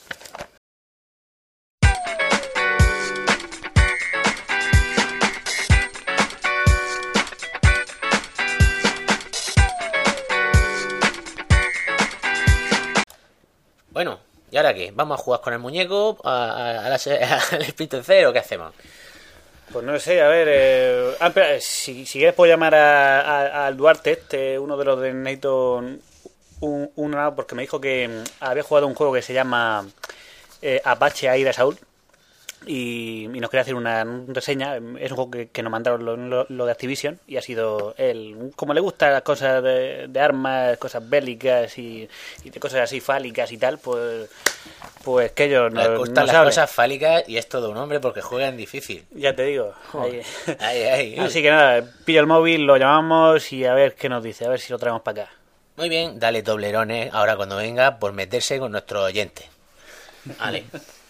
Bueno, ¿y ahora qué? ¿Vamos a jugar con el muñeco? ¿Al Splinter Cell o qué hacemos? Pues no sé, a ver, espera, si quieres puedo llamar al Duarte, uno de los de Nato, porque me dijo que había jugado un juego que se llama Apache Air Assault y nos quería hacer una reseña. Es un juego que nos mandaron lo de Activision y ha sido él, como le gustan las cosas de armas, cosas bélicas y de cosas así fálicas y tal, pues que ellos Me no gustan las saben. cosas fálicas y es todo un hombre porque juegan difícil. Ya te digo. Ahí. Ay. Así que nada, pillo el móvil, lo llamamos y a ver qué nos dice, a ver si lo traemos para acá. Muy bien, dale doblerones ahora cuando venga por meterse con nuestro oyente. Vale.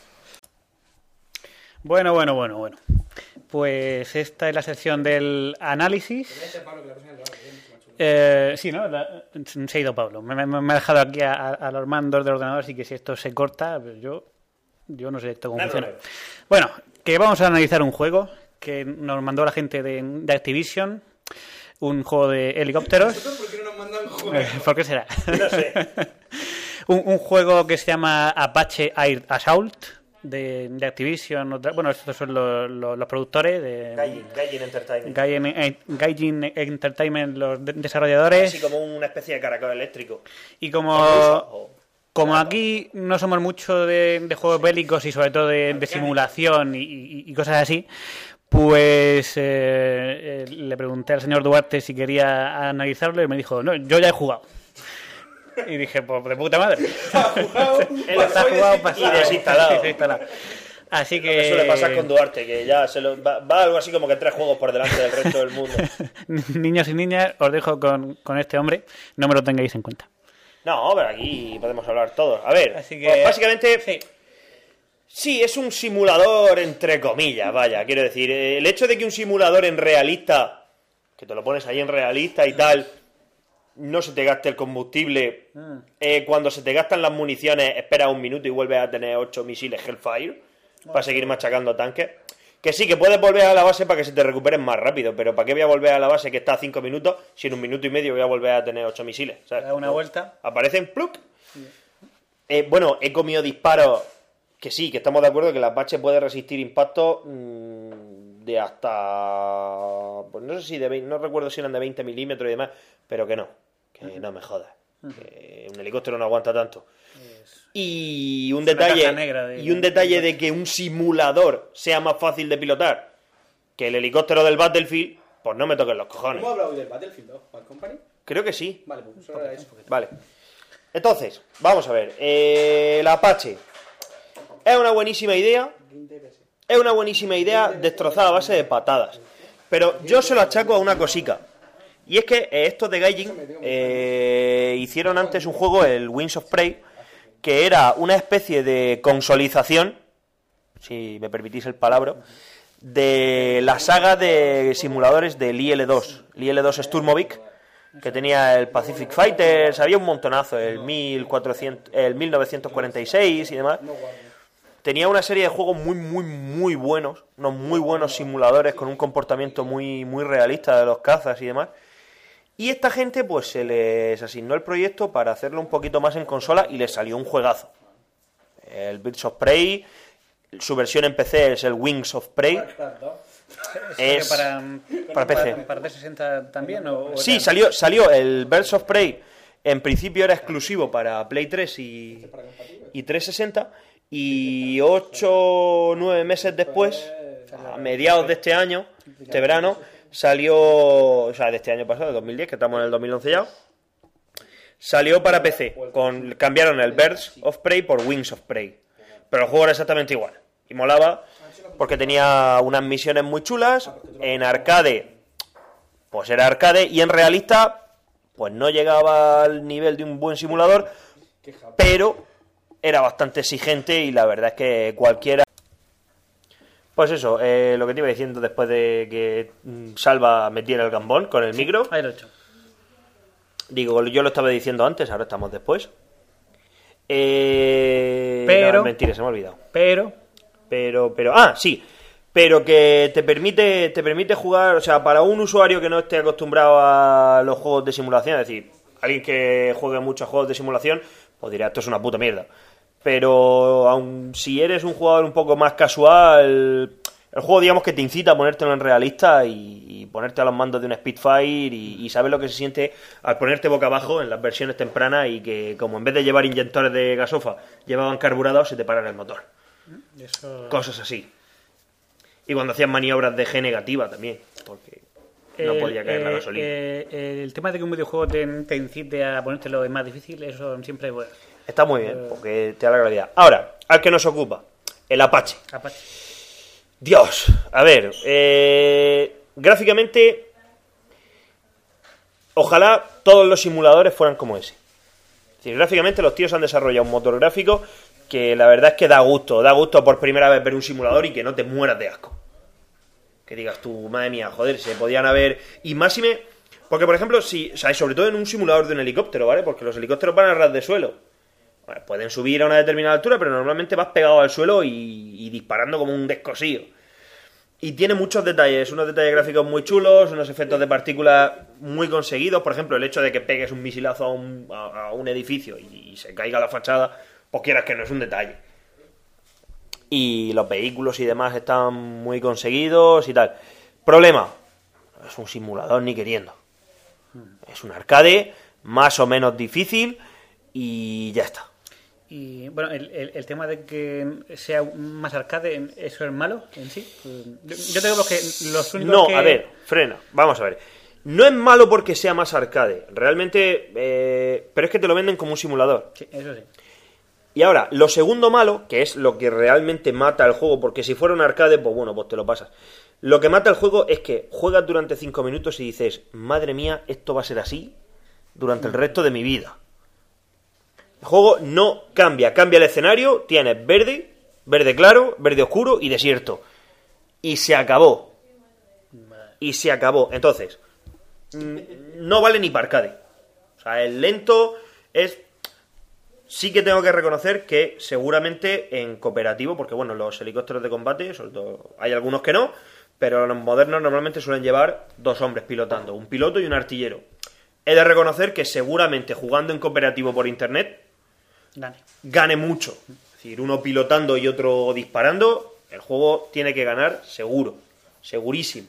Bueno. Pues esta es la sección del análisis. Sí, ¿no? Se ha ido Pablo. Me ha dejado aquí a los mandos del ordenador, así que si esto se corta, pues yo no sé esto cómo funciona. Bueno, que vamos a analizar un juego que nos mandó la gente de Activision, un juego de helicópteros. ¿Por qué no nos mandan juegos? ¿Por qué será? No sé. un juego que se llama Apache Air Assault de Activision. Bueno, estos son los productores de Gaijin Entertainment. Gaijin Entertainment, los desarrolladores. Así como una especie de caracol eléctrico. Y como aquí no somos mucho de juegos bélicos y sobre todo de simulación y cosas así, pues le pregunté al señor Duarte si quería analizarlo y me dijo, no, yo ya he jugado. Y dije, pues de puta madre. Él está jugado para y desinstalado. Así Lo que suele pasar con Duarte, que ya va algo así como que 3 juegos por delante del resto del mundo. Niños y niñas, os dejo con este hombre. No me lo tengáis en cuenta. No, pero aquí podemos hablar todos. A ver, Así que- pues básicamente... Sí, es un simulador entre comillas, vaya. Quiero decir, el hecho de que un simulador en realista, que te lo pones ahí en realista y tal, no se te gaste el combustible. Cuando se te gastan las municiones, esperas un minuto y vuelves a tener 8 misiles Hellfire para seguir machacando tanques. Que sí, que puedes volver a la base para que se te recuperen más rápido, pero ¿para qué voy a volver a la base que está a 5 minutos si en un minuto y medio voy a volver a tener 8 misiles? ¿Sabes? Da una vuelta. Aparecen pluk. Bueno, he comido disparos que sí, que estamos de acuerdo que el Apache puede resistir impactos de hasta... Pues no sé si de 20, no recuerdo si eran de 20 milímetros y demás, pero que no me jodas. Que un helicóptero no aguanta tanto. Y un una caja detalle negra de que un simulador sea más fácil de pilotar que el helicóptero del Battlefield, pues no me toquen los cojones. ¿Hemos hablado hoy del Battlefield 2, Bad Company? Creo que sí. Vale, pues eso era eso. Vale. Entonces, vamos a ver. El Apache es una buenísima idea. Es una buenísima idea destrozada a base de patadas. Pero yo se lo achaco a una cosica. Y es que estos de Gaijin hicieron antes un juego, el Wings of Prey, que era una especie de consolización, si me permitís el palabra, de la saga de simuladores del IL-2. El IL-2 Sturmovik, que tenía el Pacific Fighters, había un montonazo, el 1946 y demás. Tenía una serie de juegos muy buenos, unos muy buenos simuladores con un comportamiento muy realista de los cazas y demás. Y esta gente pues se les asignó el proyecto para hacerlo un poquito más en consola y les salió un juegazo. El Birds of Prey, su versión en PC es el Wings of Prey. Es para PC. ¿Para 360 también? ¿O Sí, era- salió el Birds of Prey. En principio era exclusivo para Play 3 y 360. Y 8 o 9 meses después, a mediados de este año, este verano, salió, o sea, de este año pasado, de 2010, que estamos en el 2011 ya, salió para PC. Cambiaron el Birds of Prey por Wings of Prey. Pero el juego era exactamente igual. Y molaba porque tenía unas misiones muy chulas. En arcade, pues era arcade. Y en realista, pues no llegaba al nivel de un buen simulador. Pero era bastante exigente y la verdad es que cualquiera... Pues eso, lo que te iba diciendo después de que Salva metiera el gambón con el micro. Ahí lo he hecho. Digo, yo lo estaba diciendo antes, ahora estamos después. Pero- No, mentira, se me ha olvidado. Pero Sí. Pero que te permite jugar, o sea, para un usuario que no esté acostumbrado a los juegos de simulación, es decir, alguien que juegue muchos juegos de simulación, pues dirá, esto es una puta mierda. Pero aun si eres un jugador un poco más casual, el juego digamos que te incita a ponértelo en realista y ponerte a los mandos de un Spitfire y saber lo que se siente al ponerte boca abajo en las versiones tempranas y que como en vez de llevar inyectores de gasofa llevaban carburados, se te para el motor. eso... Cosas así. Y cuando hacían maniobras de G negativa también, porque no podía caer la gasolina. El tema de que un videojuego te incite a ponértelo más difícil, eso siempre es bueno. Está muy bien, porque te alarga la vida. Ahora, al que nos ocupa, el Apache. Apache. Dios, a ver, gráficamente, ojalá todos los simuladores fueran como ese. Es decir, gráficamente los tíos han desarrollado un motor gráfico que la verdad es que da gusto por primera vez ver un simulador y que no te mueras de asco. Que digas tú, madre mía, joder, se podían haber... Y máxime, porque por ejemplo, si, o sea, sobre todo en un simulador de un helicóptero, ¿vale? Porque los helicópteros van a ras de suelo. Bueno, pueden subir a una determinada altura, pero normalmente vas pegado al suelo y disparando como un descosío. Y tiene muchos detalles, unos detalles gráficos muy chulos, unos efectos de partículas muy conseguidos. Por ejemplo, el hecho de que pegues un misilazo a un edificio y se caiga la fachada, pues quieras que no es un detalle. Y los vehículos y demás están muy conseguidos y tal. Problema, es un simulador ni queriendo. Es un arcade más o menos difícil y ya está. Y bueno, el tema de que sea más arcade, ¿eso es malo en sí? Yo tengo que los únicos No, que... a ver, frena, vamos a ver. No es malo porque sea más arcade, realmente, pero es que te lo venden como un simulador. Sí, eso sí. Y ahora, lo segundo malo, que es lo que realmente mata el juego, porque si fuera un arcade, pues bueno, pues te lo pasas. Lo que mata el juego es que juegas durante 5 minutos y dices, madre mía, esto va a ser así durante el resto de mi vida. El juego no cambia, cambia el escenario, tienes verde, verde claro, verde oscuro y desierto. Y se acabó. Y se acabó. Entonces, no vale ni para arcade. O sea, el lento es... Sí que tengo que reconocer que seguramente en cooperativo, porque bueno, los helicópteros de combate, sobre todo, hay algunos que no, pero los modernos normalmente suelen llevar 2 hombres pilotando, un piloto y un artillero. He de reconocer que seguramente jugando en cooperativo por internet gane mucho. Es decir, uno pilotando y otro disparando, el juego tiene que ganar seguro, segurísimo.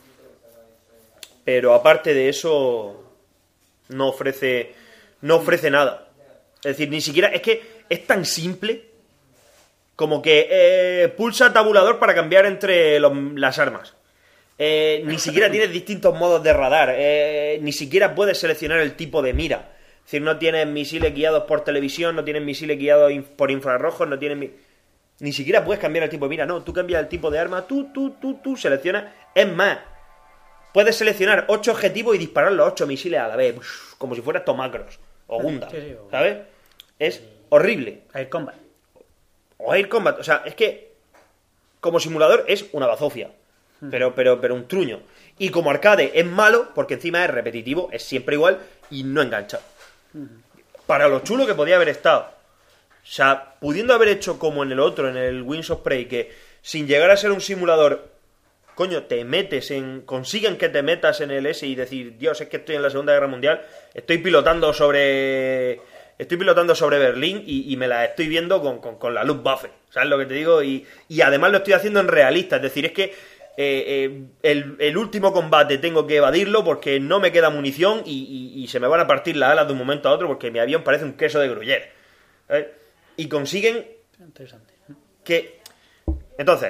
Pero aparte de eso, no ofrece nada. Es decir, ni siquiera... Es que es tan simple como que pulsa tabulador para cambiar entre las armas. Ni siquiera tienes distintos modos de radar. Ni siquiera puedes seleccionar el tipo de mira. Es decir, no tienes misiles guiados por televisión, no tienes misiles guiados por infrarrojos, no tienes... Ni siquiera puedes cambiar el tipo de mira. No, tú cambias el tipo de arma, tú seleccionas. Es más, puedes seleccionar 8 objetivos y disparar los 8 misiles a la vez. Como si fueras Tomacros o Gundam, ¿sabes? Es horrible. Air Combat. O Air Combat. O sea, es que como simulador es una bazofia. Pero un truño. Y como arcade es malo, porque encima es repetitivo, es siempre igual y no engancha. Para lo chulo que podía haber estado. O sea, pudiendo haber hecho como en el otro, en el Wings of Prey, que sin llegar a ser un simulador, coño, te metes en... Consiguen que te metas en el S y decir, Dios, es que estoy en la Segunda Guerra Mundial, estoy pilotando sobre Berlín y me la estoy viendo con la Luftwaffe, ¿sabes lo que te digo? Y además lo estoy haciendo en realista, es decir, es que el último combate tengo que evadirlo porque no me queda munición y se me van a partir las alas de un momento a otro porque mi avión parece un queso de Gruyère, ¿sabes? Y consiguen que... Entonces,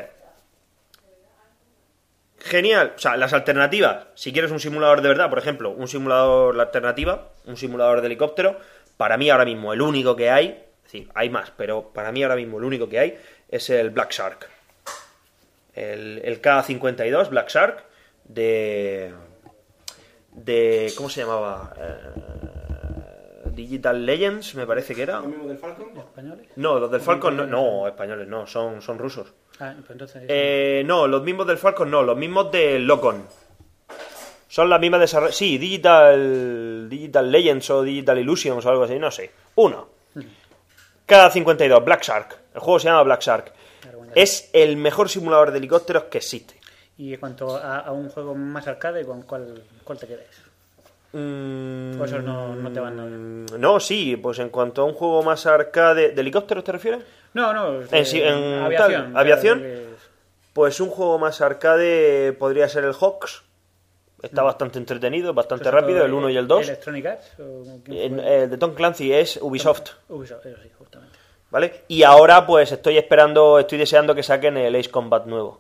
genial, o sea, las alternativas, si quieres un simulador de verdad, por ejemplo, la alternativa, un simulador de helicóptero, para mí ahora mismo el único que hay, es decir, hay más, pero para mí ahora mismo el único que hay es el Black Shark. El K-52 Black Shark de ¿cómo se llamaba? Digital Legends, me parece que era. ¿Lo mismo del Falcon? ¿Españoles? No, los del Falcon no, españoles no, son rusos. Ah, pues entonces... No, los mismos del Falcon no, los mismos de Locon. Son las mismas desarrolladoras. Sí, Digital Legends o Digital Illusions o algo así, no sé. Uno. K-52, Black Shark. El juego se llama Black Shark. Es el mejor simulador de helicópteros que existe. Y en cuanto a un juego más arcade, ¿con cuál te quedas? Pues esos no te van a... No, sí, pues en cuanto a un juego más arcade... ¿De helicópteros te refieres? No, En aviación. ¿Aviación? Pues un juego más arcade podría ser el Hawks. Está bastante entretenido, bastante rápido, el 1 y el 2. ¿Electronic Arts? El de Tom Clancy es Ubisoft. Ubisoft, eso sí, justamente. ¿Vale? Y ahora pues estoy deseando que saquen el Ace Combat nuevo.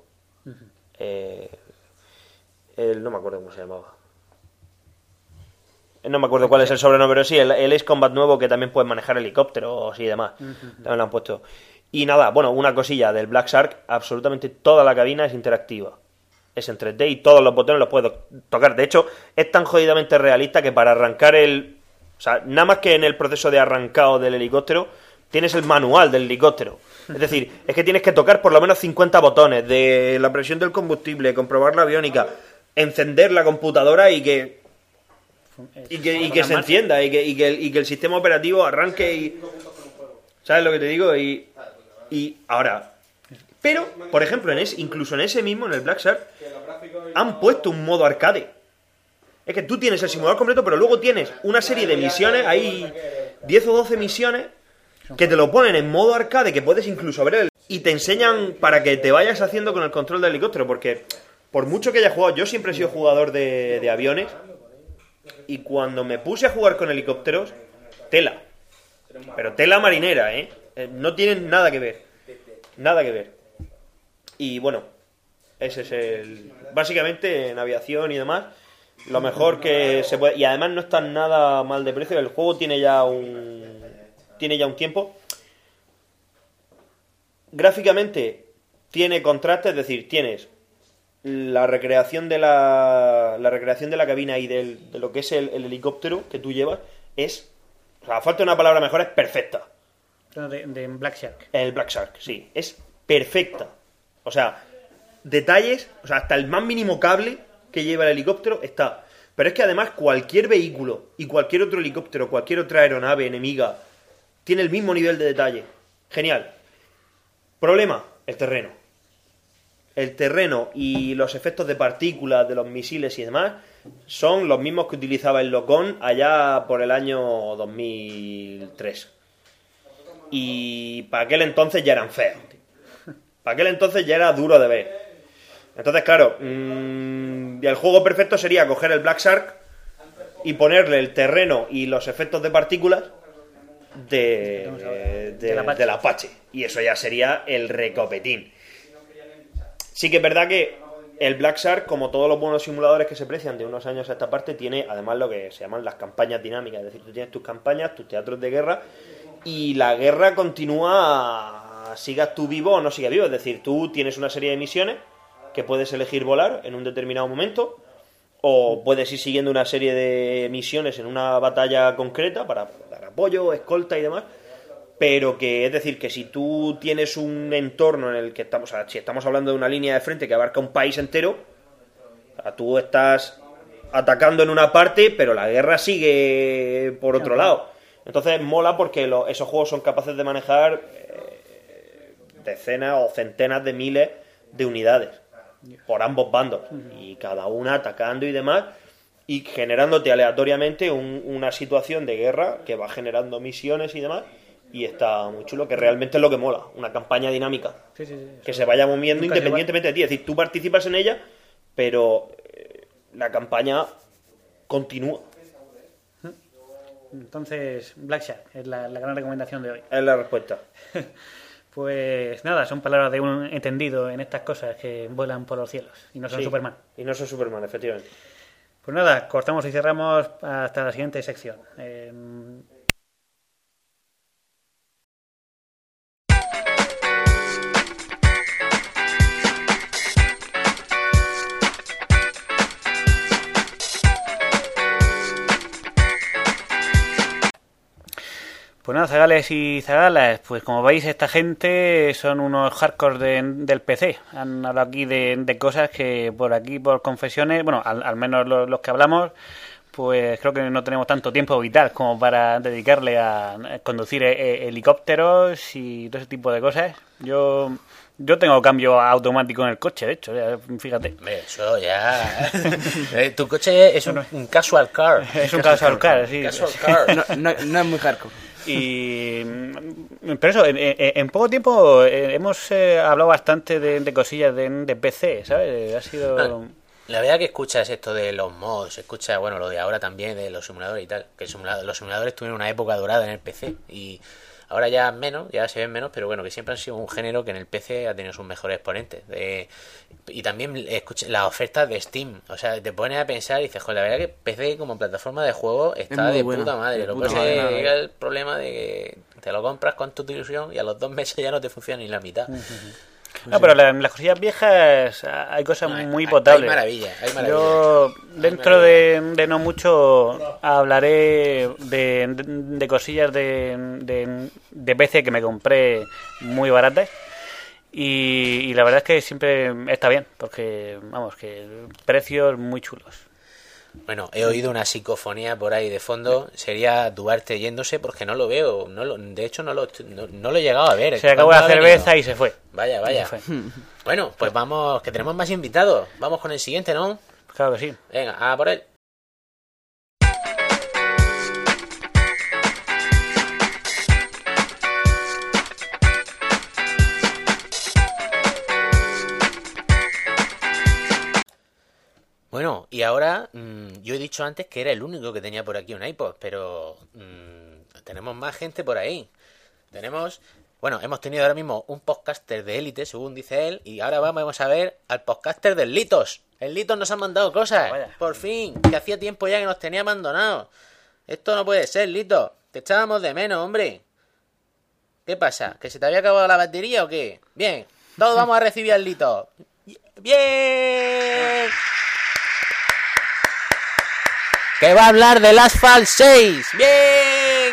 No me acuerdo cómo se llamaba. No me acuerdo cuál es el sobrenombre, pero sí, el Ace Combat nuevo que también puedes manejar helicópteros y demás. También lo han puesto. Y nada, bueno, una cosilla del Black Shark, absolutamente toda la cabina es interactiva. Es en 3D y todos los botones los puedes tocar. De hecho, es tan jodidamente realista que para arrancar o sea, nada más que en el proceso de arrancado del helicóptero, tienes el manual del helicóptero. Es decir, es que tienes que tocar por lo menos 50 botones de la presión del combustible, comprobar la aviónica, encender la computadora y que se encienda y que el sistema operativo arranque y... ¿Sabes lo que te digo? Y ahora... Pero, por ejemplo, incluso en ese mismo, en el Black Shark, han puesto un modo arcade. Es que tú tienes el simulador completo, pero luego tienes una serie de misiones, hay 10 o 12 misiones, que te lo ponen en modo arcade, que puedes incluso ver y te enseñan para que te vayas haciendo con el control del helicóptero, porque por mucho que haya jugado, yo siempre he sido jugador de aviones, y cuando me puse a jugar con helicópteros, tela. Pero tela marinera, no tienen nada que ver. Nada que ver. Y bueno, ese es básicamente en aviación y demás, lo mejor que se puede. Y además no está nada mal de precio. El juego tiene ya un tiempo. Gráficamente tiene contraste, es decir, tienes la recreación de la recreación de la cabina y de lo que es el helicóptero que tú llevas es, o sea, falta una palabra mejor, es perfecta. De Black Shark. El Black Shark, sí, es perfecta. O sea, detalles, o sea, hasta el más mínimo cable que lleva el helicóptero está. Pero es que además cualquier vehículo y cualquier otro helicóptero, cualquier otra aeronave enemiga tiene el mismo nivel de detalle. Genial. Problema, el terreno. El terreno y los efectos de partículas de los misiles y demás son los mismos que utilizaba el Locon allá por el año 2003. Y para aquel entonces ya eran feos. Para aquel entonces ya era duro de ver. Entonces, claro, el juego perfecto sería coger el Black Shark y ponerle el terreno y los efectos de partículas del Apache. Y eso ya sería el recopetín. Sí que es verdad que el Black Shark, como todos los buenos simuladores que se precian de unos años a esta parte, tiene además lo que se llaman las campañas dinámicas. Es decir, tú tienes tus campañas, tus teatros de guerra, y la guerra continúa, sigas tú vivo o no sigas vivo. Es decir, tú tienes una serie de misiones que puedes elegir volar en un determinado momento, o puedes ir siguiendo una serie de misiones en una batalla concreta para dar apoyo, escolta y demás. Pero que, es decir, que si tú tienes un entorno en el que estamos, o sea, si estamos hablando de una línea de frente que abarca un país entero, o sea, tú estás atacando en una parte, pero la guerra sigue por otro lado. Entonces mola porque esos juegos son capaces de manejar decenas o centenas de miles de unidades por ambos bandos, y cada una atacando y demás, y generándote aleatoriamente una situación de guerra que va generando misiones y demás. Y está muy chulo, que realmente es lo que mola, una campaña dinámica, Sí, que se vaya moviendo independientemente de ti. Es decir, tú participas en ella, pero la campaña continúa. Entonces, Black Shark es la gran recomendación de hoy. Es la respuesta. Pues nada, son palabras de un entendido en estas cosas que vuelan por los cielos y no son Sí, Superman. y no soy Superman, efectivamente. Pues nada, cortamos y cerramos hasta la siguiente sección. Pues nada, zagales y zagalas, pues como veis esta gente son unos hardcore del PC. Han hablado aquí de cosas que por aquí, por confesiones, bueno, al menos los que hablamos, pues creo que no tenemos tanto tiempo vital como para dedicarle a conducir helicópteros y todo ese tipo de cosas. Yo tengo cambio automático en el coche, de hecho, fíjate. Hombre, eso ya... tu coche es un casual car. Es un casual car, sí. Casual car. No es muy hardcore. Pero eso, en poco tiempo hemos hablado bastante de cosillas de PC, ¿sabes? Ha sido... La verdad que escuchas esto de los mods, escuchas, bueno, lo de ahora también, de los simuladores y tal, que los simuladores tuvieron una época dorada en el PC y ahora ya menos, ya se ven menos, pero bueno, que siempre han sido un género que en el PC ha tenido sus mejores exponentes. Y también escuchas las ofertas de Steam, o sea, te pones a pensar y dices, joder, la verdad que PC como plataforma de juego está de puta madre. Lo que pasa es que llega el problema de que te lo compras con tu ilusión y a los 2 meses ya no te funciona ni la mitad. No, pero en las cosillas viejas hay cosas muy potables. Hay maravilla. Yo, dentro de no mucho, hablaré de cosillas de PC que me compré muy baratas. Y la verdad es que siempre está bien, porque, vamos, que precios muy chulos. Bueno, he oído una psicofonía por ahí de fondo. Sería Duarte yéndose porque no lo veo. De hecho, no lo he llegado a ver. Se acabó la cerveza y se fue. Vaya. Bueno, pues vamos, que tenemos más invitados. Vamos con el siguiente, ¿no? Claro que sí. Venga, a por él. Bueno, y ahora yo he dicho antes que era el único que tenía por aquí un iPod, pero tenemos más gente por ahí. Hemos tenido ahora mismo un podcaster de élite, según dice él, y ahora vamos a ver al podcaster del Litos. El Litos nos ha mandado cosas, por fin, que hacía tiempo ya que nos tenía abandonados. Esto no puede ser, Litos, te echábamos de menos, hombre. ¿Qué pasa? ¿Que se te había acabado la batería o qué? Bien, todos vamos a recibir al Lito. ¡Bien! Que va a hablar del Asphalt 6. ¡Bien!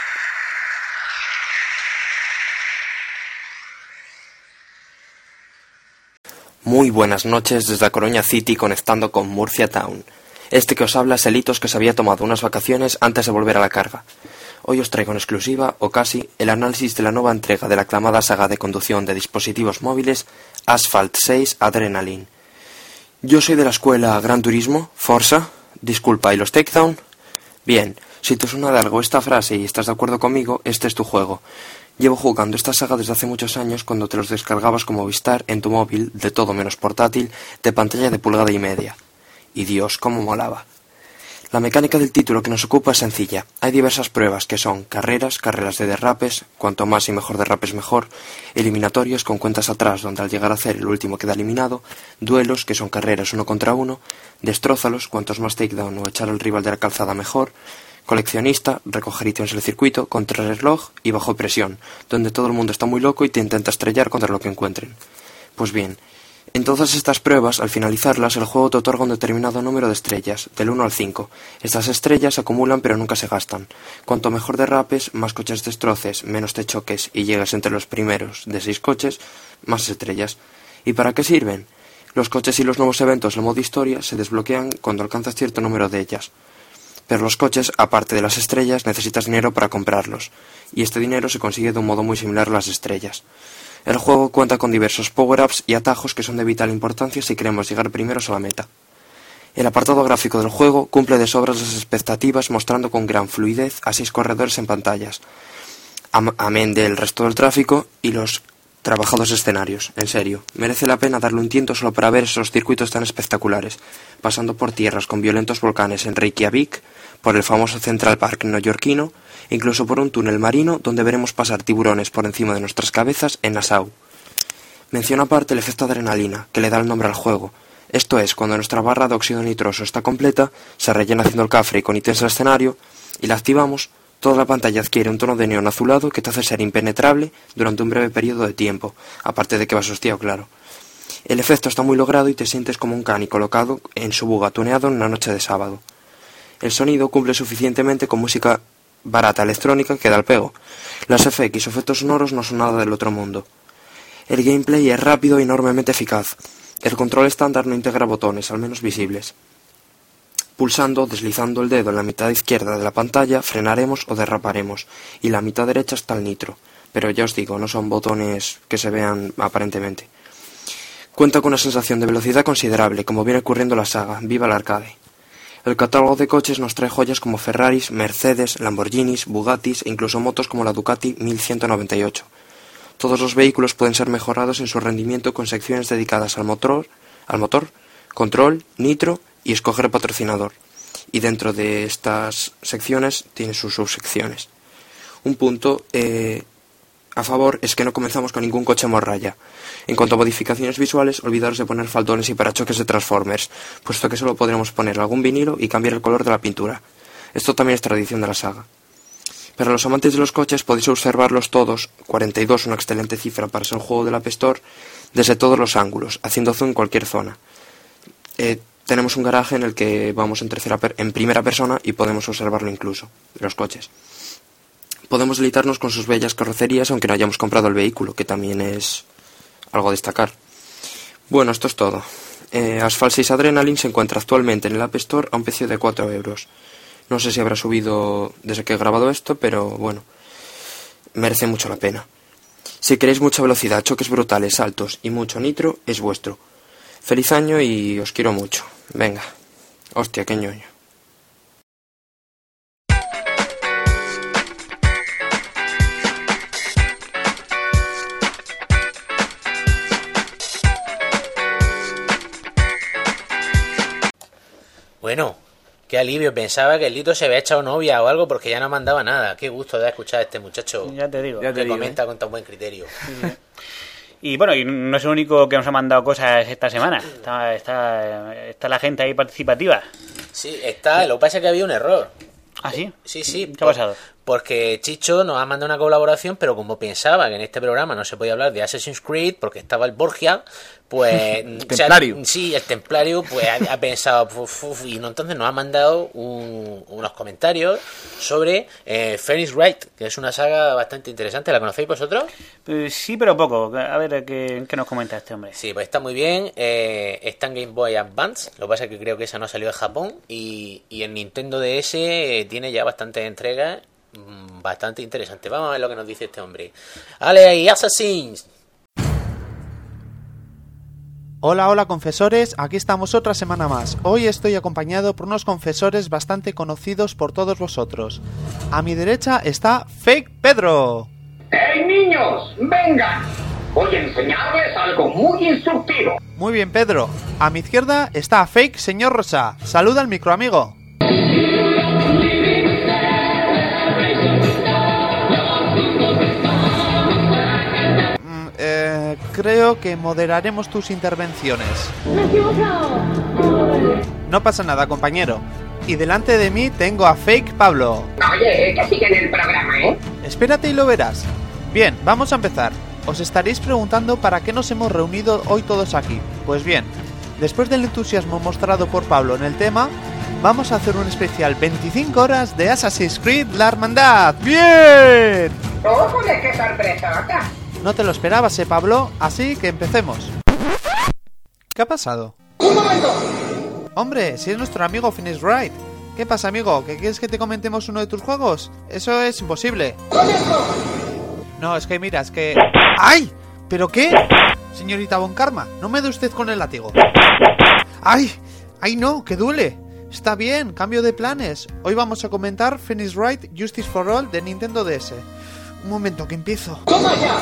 Muy buenas noches desde la Coruña City conectando con Murcia Town. Este que os habla es Elitos, que se había tomado unas vacaciones antes de volver a la carga. Hoy os traigo en exclusiva, o casi, el análisis de la nueva entrega de la aclamada saga de conducción de dispositivos móviles Asphalt 6 Adrenaline. Yo soy de la escuela Gran Turismo, Forza, disculpa, ¿y los Takedown? Bien, si te suena de algo esta frase y estás de acuerdo conmigo, este es tu juego. Llevo jugando esta saga desde hace muchos años cuando te los descargabas como Movistar en tu móvil, de todo menos portátil, de pantalla de 1,5 pulgadas. Y Dios, cómo molaba. La mecánica del título que nos ocupa es sencilla. Hay diversas pruebas que son carreras de derrapes, cuanto más y mejor derrapes mejor, eliminatorios con cuentas atrás donde al llegar a hacer el último queda eliminado, duelos que son carreras 1 contra 1, destrózalos, cuantos más takedown o echar al rival de la calzada mejor, coleccionista, recoger ítems del circuito, contrarreloj y bajo presión, donde todo el mundo está muy loco y te intenta estrellar contra lo que encuentren. Pues bien, en todas estas pruebas, al finalizarlas, el juego te otorga un determinado número de estrellas, del 1 al 5. Estas estrellas se acumulan pero nunca se gastan. Cuanto mejor derrapes, más coches destroces, menos te choques y llegues entre los primeros de 6 coches, más estrellas. ¿Y para qué sirven? Los coches y los nuevos eventos del modo historia se desbloquean cuando alcanzas cierto número de ellas. Pero los coches, aparte de las estrellas, necesitas dinero para comprarlos, y este dinero se consigue de un modo muy similar a las estrellas. El juego cuenta con diversos power-ups y atajos que son de vital importancia si queremos llegar primeros a la meta. El apartado gráfico del juego cumple de sobras las expectativas, mostrando con gran fluidez a 6 corredores en pantallas, amén del resto del tráfico y los trabajados escenarios. En serio, merece la pena darle un tiento solo para ver esos circuitos tan espectaculares, pasando por tierras con violentos volcanes en Reykjavik, por el famoso Central Park neoyorquino, incluso por un túnel marino donde veremos pasar tiburones por encima de nuestras cabezas en Nassau. Menciono aparte el efecto adrenalina, que le da el nombre al juego. Esto es, cuando nuestra barra de óxido nitroso está completa, se rellena haciendo el cafre con ítems al escenario, y la activamos, toda la pantalla adquiere un tono de neón azulado que te hace ser impenetrable durante un breve periodo de tiempo, aparte de que vas hostiado, claro. El efecto está muy logrado y te sientes como un cani colocado en su buga tuneado en una noche de sábado. El sonido cumple suficientemente con música barata electrónica que da el pego. Las FX o efectos sonoros no son nada del otro mundo. El gameplay es rápido y enormemente eficaz. El control estándar no integra botones, al menos visibles. Pulsando o deslizando el dedo en la mitad izquierda de la pantalla frenaremos o derraparemos, y la mitad derecha está el nitro, pero ya os digo, no son botones que se vean aparentemente. Cuenta con una sensación de velocidad considerable, como viene ocurriendo en la saga. ¡Viva el arcade! El catálogo de coches nos trae joyas como Ferraris, Mercedes, Lamborghinis, Bugattis e incluso motos como la Ducati 1198. Todos los vehículos pueden ser mejorados en su rendimiento con secciones dedicadas al motor, control, nitro y escoger patrocinador. Y dentro de estas secciones tiene sus subsecciones. Un punto a favor es que no comenzamos con ningún coche morralla. En cuanto a modificaciones visuales, olvidaros de poner faldones y parachoques de Transformers, puesto que solo podremos poner algún vinilo y cambiar el color de la pintura. Esto también es tradición de la saga. Para los amantes de los coches podéis observarlos todos, 42, una excelente cifra para ser un juego de la App Store, desde todos los ángulos, haciendo zoom en cualquier zona. Tenemos un garaje en el que vamos en primera persona y podemos observarlo incluso, los coches. Podemos deleitarnos con sus bellas carrocerías aunque no hayamos comprado el vehículo, que también es algo a destacar. Bueno, esto es todo. Asphalt 6 Adrenaline se encuentra actualmente en el App Store a un precio de 4 euros. No sé si habrá subido desde que he grabado esto, pero bueno, merece mucho la pena. Si queréis mucha velocidad, choques brutales, saltos y mucho nitro, es vuestro. Feliz año y os quiero mucho. Venga. Hostia, qué ñoño. Bueno, qué alivio. Pensaba que el Lito se había echado novia o algo porque ya no mandaba nada. Qué gusto de escuchar a este muchacho. Ya te digo. Que comenta con tan buen criterio. Y bueno, y no es el único que nos ha mandado cosas esta semana. Está la gente ahí participativa. Sí, está. Lo que pasa es que había un error. ¿Ah, sí? Sí. ¿Qué ha pasado? porque Chicho nos ha mandado una colaboración, pero como pensaba que en este programa no se podía hablar de Assassin's Creed porque estaba el Borgia, pues el Templario. Sí, el Templario, pues ha pensado y no, entonces nos ha mandado unos comentarios sobre Phoenix Wright, que es una saga bastante interesante. ¿La conocéis vosotros? Sí, pero poco. A ver, ¿qué nos comenta este hombre? Sí, pues está muy bien. Está en Game Boy Advance. Lo que pasa es que creo que esa no salió en Japón. Y en Nintendo DS tiene ya bastantes entregas bastante interesantes. Vamos a ver lo que nos dice este hombre. ¡Ale ahí, Assassins! Hola confesores, aquí estamos otra semana más. Hoy estoy acompañado por unos confesores bastante conocidos por todos vosotros. A mi derecha está Fake Pedro. ¡Hey niños! ¡Vengan! Voy a enseñarles algo muy instructivo. Muy bien, Pedro. A mi izquierda está Fake Señor Rosa. Saluda al microamigo. Creo que moderaremos tus intervenciones. No pasa nada, compañero. Y delante de mí tengo a Fake Pablo. Oye, que sigue en el programa, ¿eh? Espérate y lo verás. Bien, vamos a empezar. Os estaréis preguntando para qué nos hemos reunido hoy todos aquí. Pues bien, después del entusiasmo mostrado por Pablo en el tema, vamos a hacer un especial 25 horas de Assassin's Creed La Hermandad. ¡Bien! ¡Ójole, qué sorpresota! No te lo esperabas, Pablo, así que empecemos. ¿Qué ha pasado? ¡Un momento! Hombre, si es nuestro amigo Phoenix Wright. ¿Qué pasa, amigo? ¿Que quieres que te comentemos uno de tus juegos? Eso es imposible. No, es que mira, es que... ¡Ay! ¿Pero qué? Señorita Von Karma, no me dé usted con el látigo. ¡Ay! ¡Ay no! ¡Que duele! Está bien, cambio de planes. Hoy vamos a comentar Phoenix Wright Justice for All de Nintendo DS. Un momento, que empiezo. ¡Toma ya!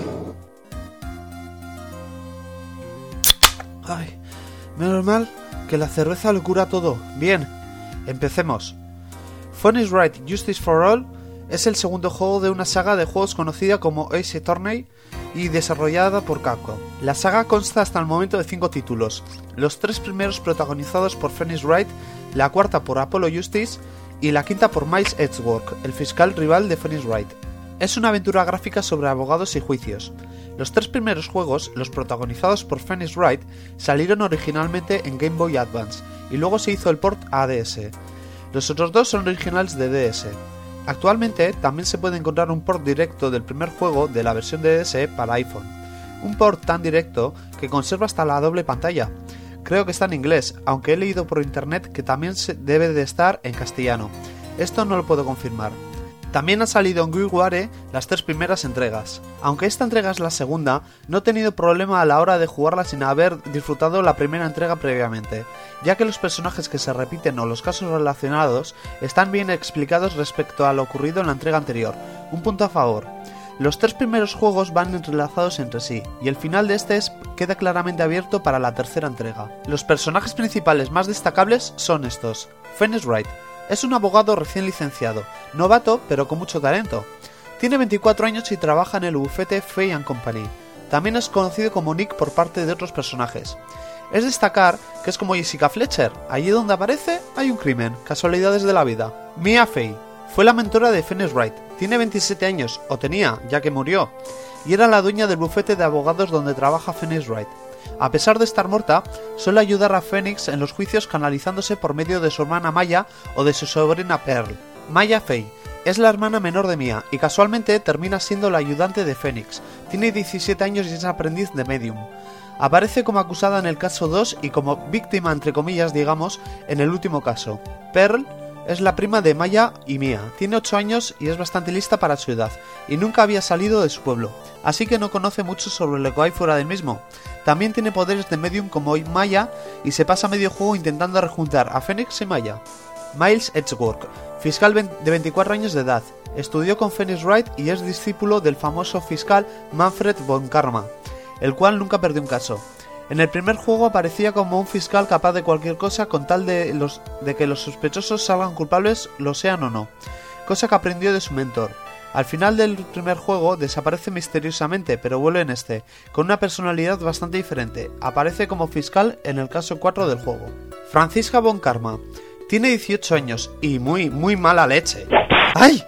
Ay, menos mal que la cerveza lo cura todo. Bien, empecemos. Phoenix Wright Justice for All es el segundo juego de una saga de juegos conocida como Ace Attorney y desarrollada por Capcom. La saga consta hasta el momento de 5 títulos, los 3 primeros protagonizados por Phoenix Wright, la cuarta por Apollo Justice y la quinta por Miles Edgeworth, el fiscal rival de Phoenix Wright. Es una aventura gráfica sobre abogados y juicios. Los 3 primeros juegos, los protagonizados por Phoenix Wright, salieron originalmente en Game Boy Advance y luego se hizo el port a DS. Los otros 2 son originales de DS. Actualmente también se puede encontrar un port directo del primer juego de la versión de DS para iPhone. Un port tan directo que conserva hasta la doble pantalla. Creo que está en inglés, aunque he leído por internet que también debe de estar en castellano. Esto no lo puedo confirmar. También ha salido en WiiWare las 3 primeras entregas. Aunque esta entrega es la segunda, no he tenido problema a la hora de jugarla sin haber disfrutado la primera entrega previamente, ya que los personajes que se repiten o los casos relacionados están bien explicados respecto a lo ocurrido en la entrega anterior. Un punto a favor. Los 3 primeros juegos van entrelazados entre sí, y el final de este queda claramente abierto para la tercera entrega. Los personajes principales más destacables son estos. Phoenix Wright. Es un abogado recién licenciado, novato pero con mucho talento. Tiene 24 años y trabaja en el bufete Fay & Company. También es conocido como Nick por parte de otros personajes. Es destacar que es como Jessica Fletcher, allí donde aparece hay un crimen, casualidades de la vida. Mia Fey fue la mentora de Phoenix Wright, tiene 27 años, o tenía, ya que murió, y era la dueña del bufete de abogados donde trabaja Phoenix Wright. A pesar de estar muerta, suele ayudar a Phoenix en los juicios canalizándose por medio de su hermana Maya o de su sobrina Pearl. Maya Fey es la hermana menor de Mia y casualmente termina siendo la ayudante de Phoenix. Tiene 17 años y es aprendiz de medium. Aparece como acusada en el caso 2 y como víctima entre comillas digamos en el último caso. Pearl es la prima de Maya y Mia, tiene 8 años y es bastante lista para su edad, y nunca había salido de su pueblo, así que no conoce mucho sobre lo que hay fuera del mismo. También tiene poderes de medium como Maya y se pasa medio juego intentando rejuntar a Phoenix y Maya. Miles Edgeworth, fiscal de 24 años de edad, estudió con Phoenix Wright y es discípulo del famoso fiscal Manfred von Karma, el cual nunca perdió un caso. En el primer juego aparecía como un fiscal capaz de cualquier cosa con tal de que los sospechosos salgan culpables, lo sean o no, cosa que aprendió de su mentor. Al final del primer juego desaparece misteriosamente, pero vuelve en este, con una personalidad bastante diferente. Aparece como fiscal en el caso 4 del juego. Franziska von Karma tiene 18 años y muy mala leche. ¡Ay!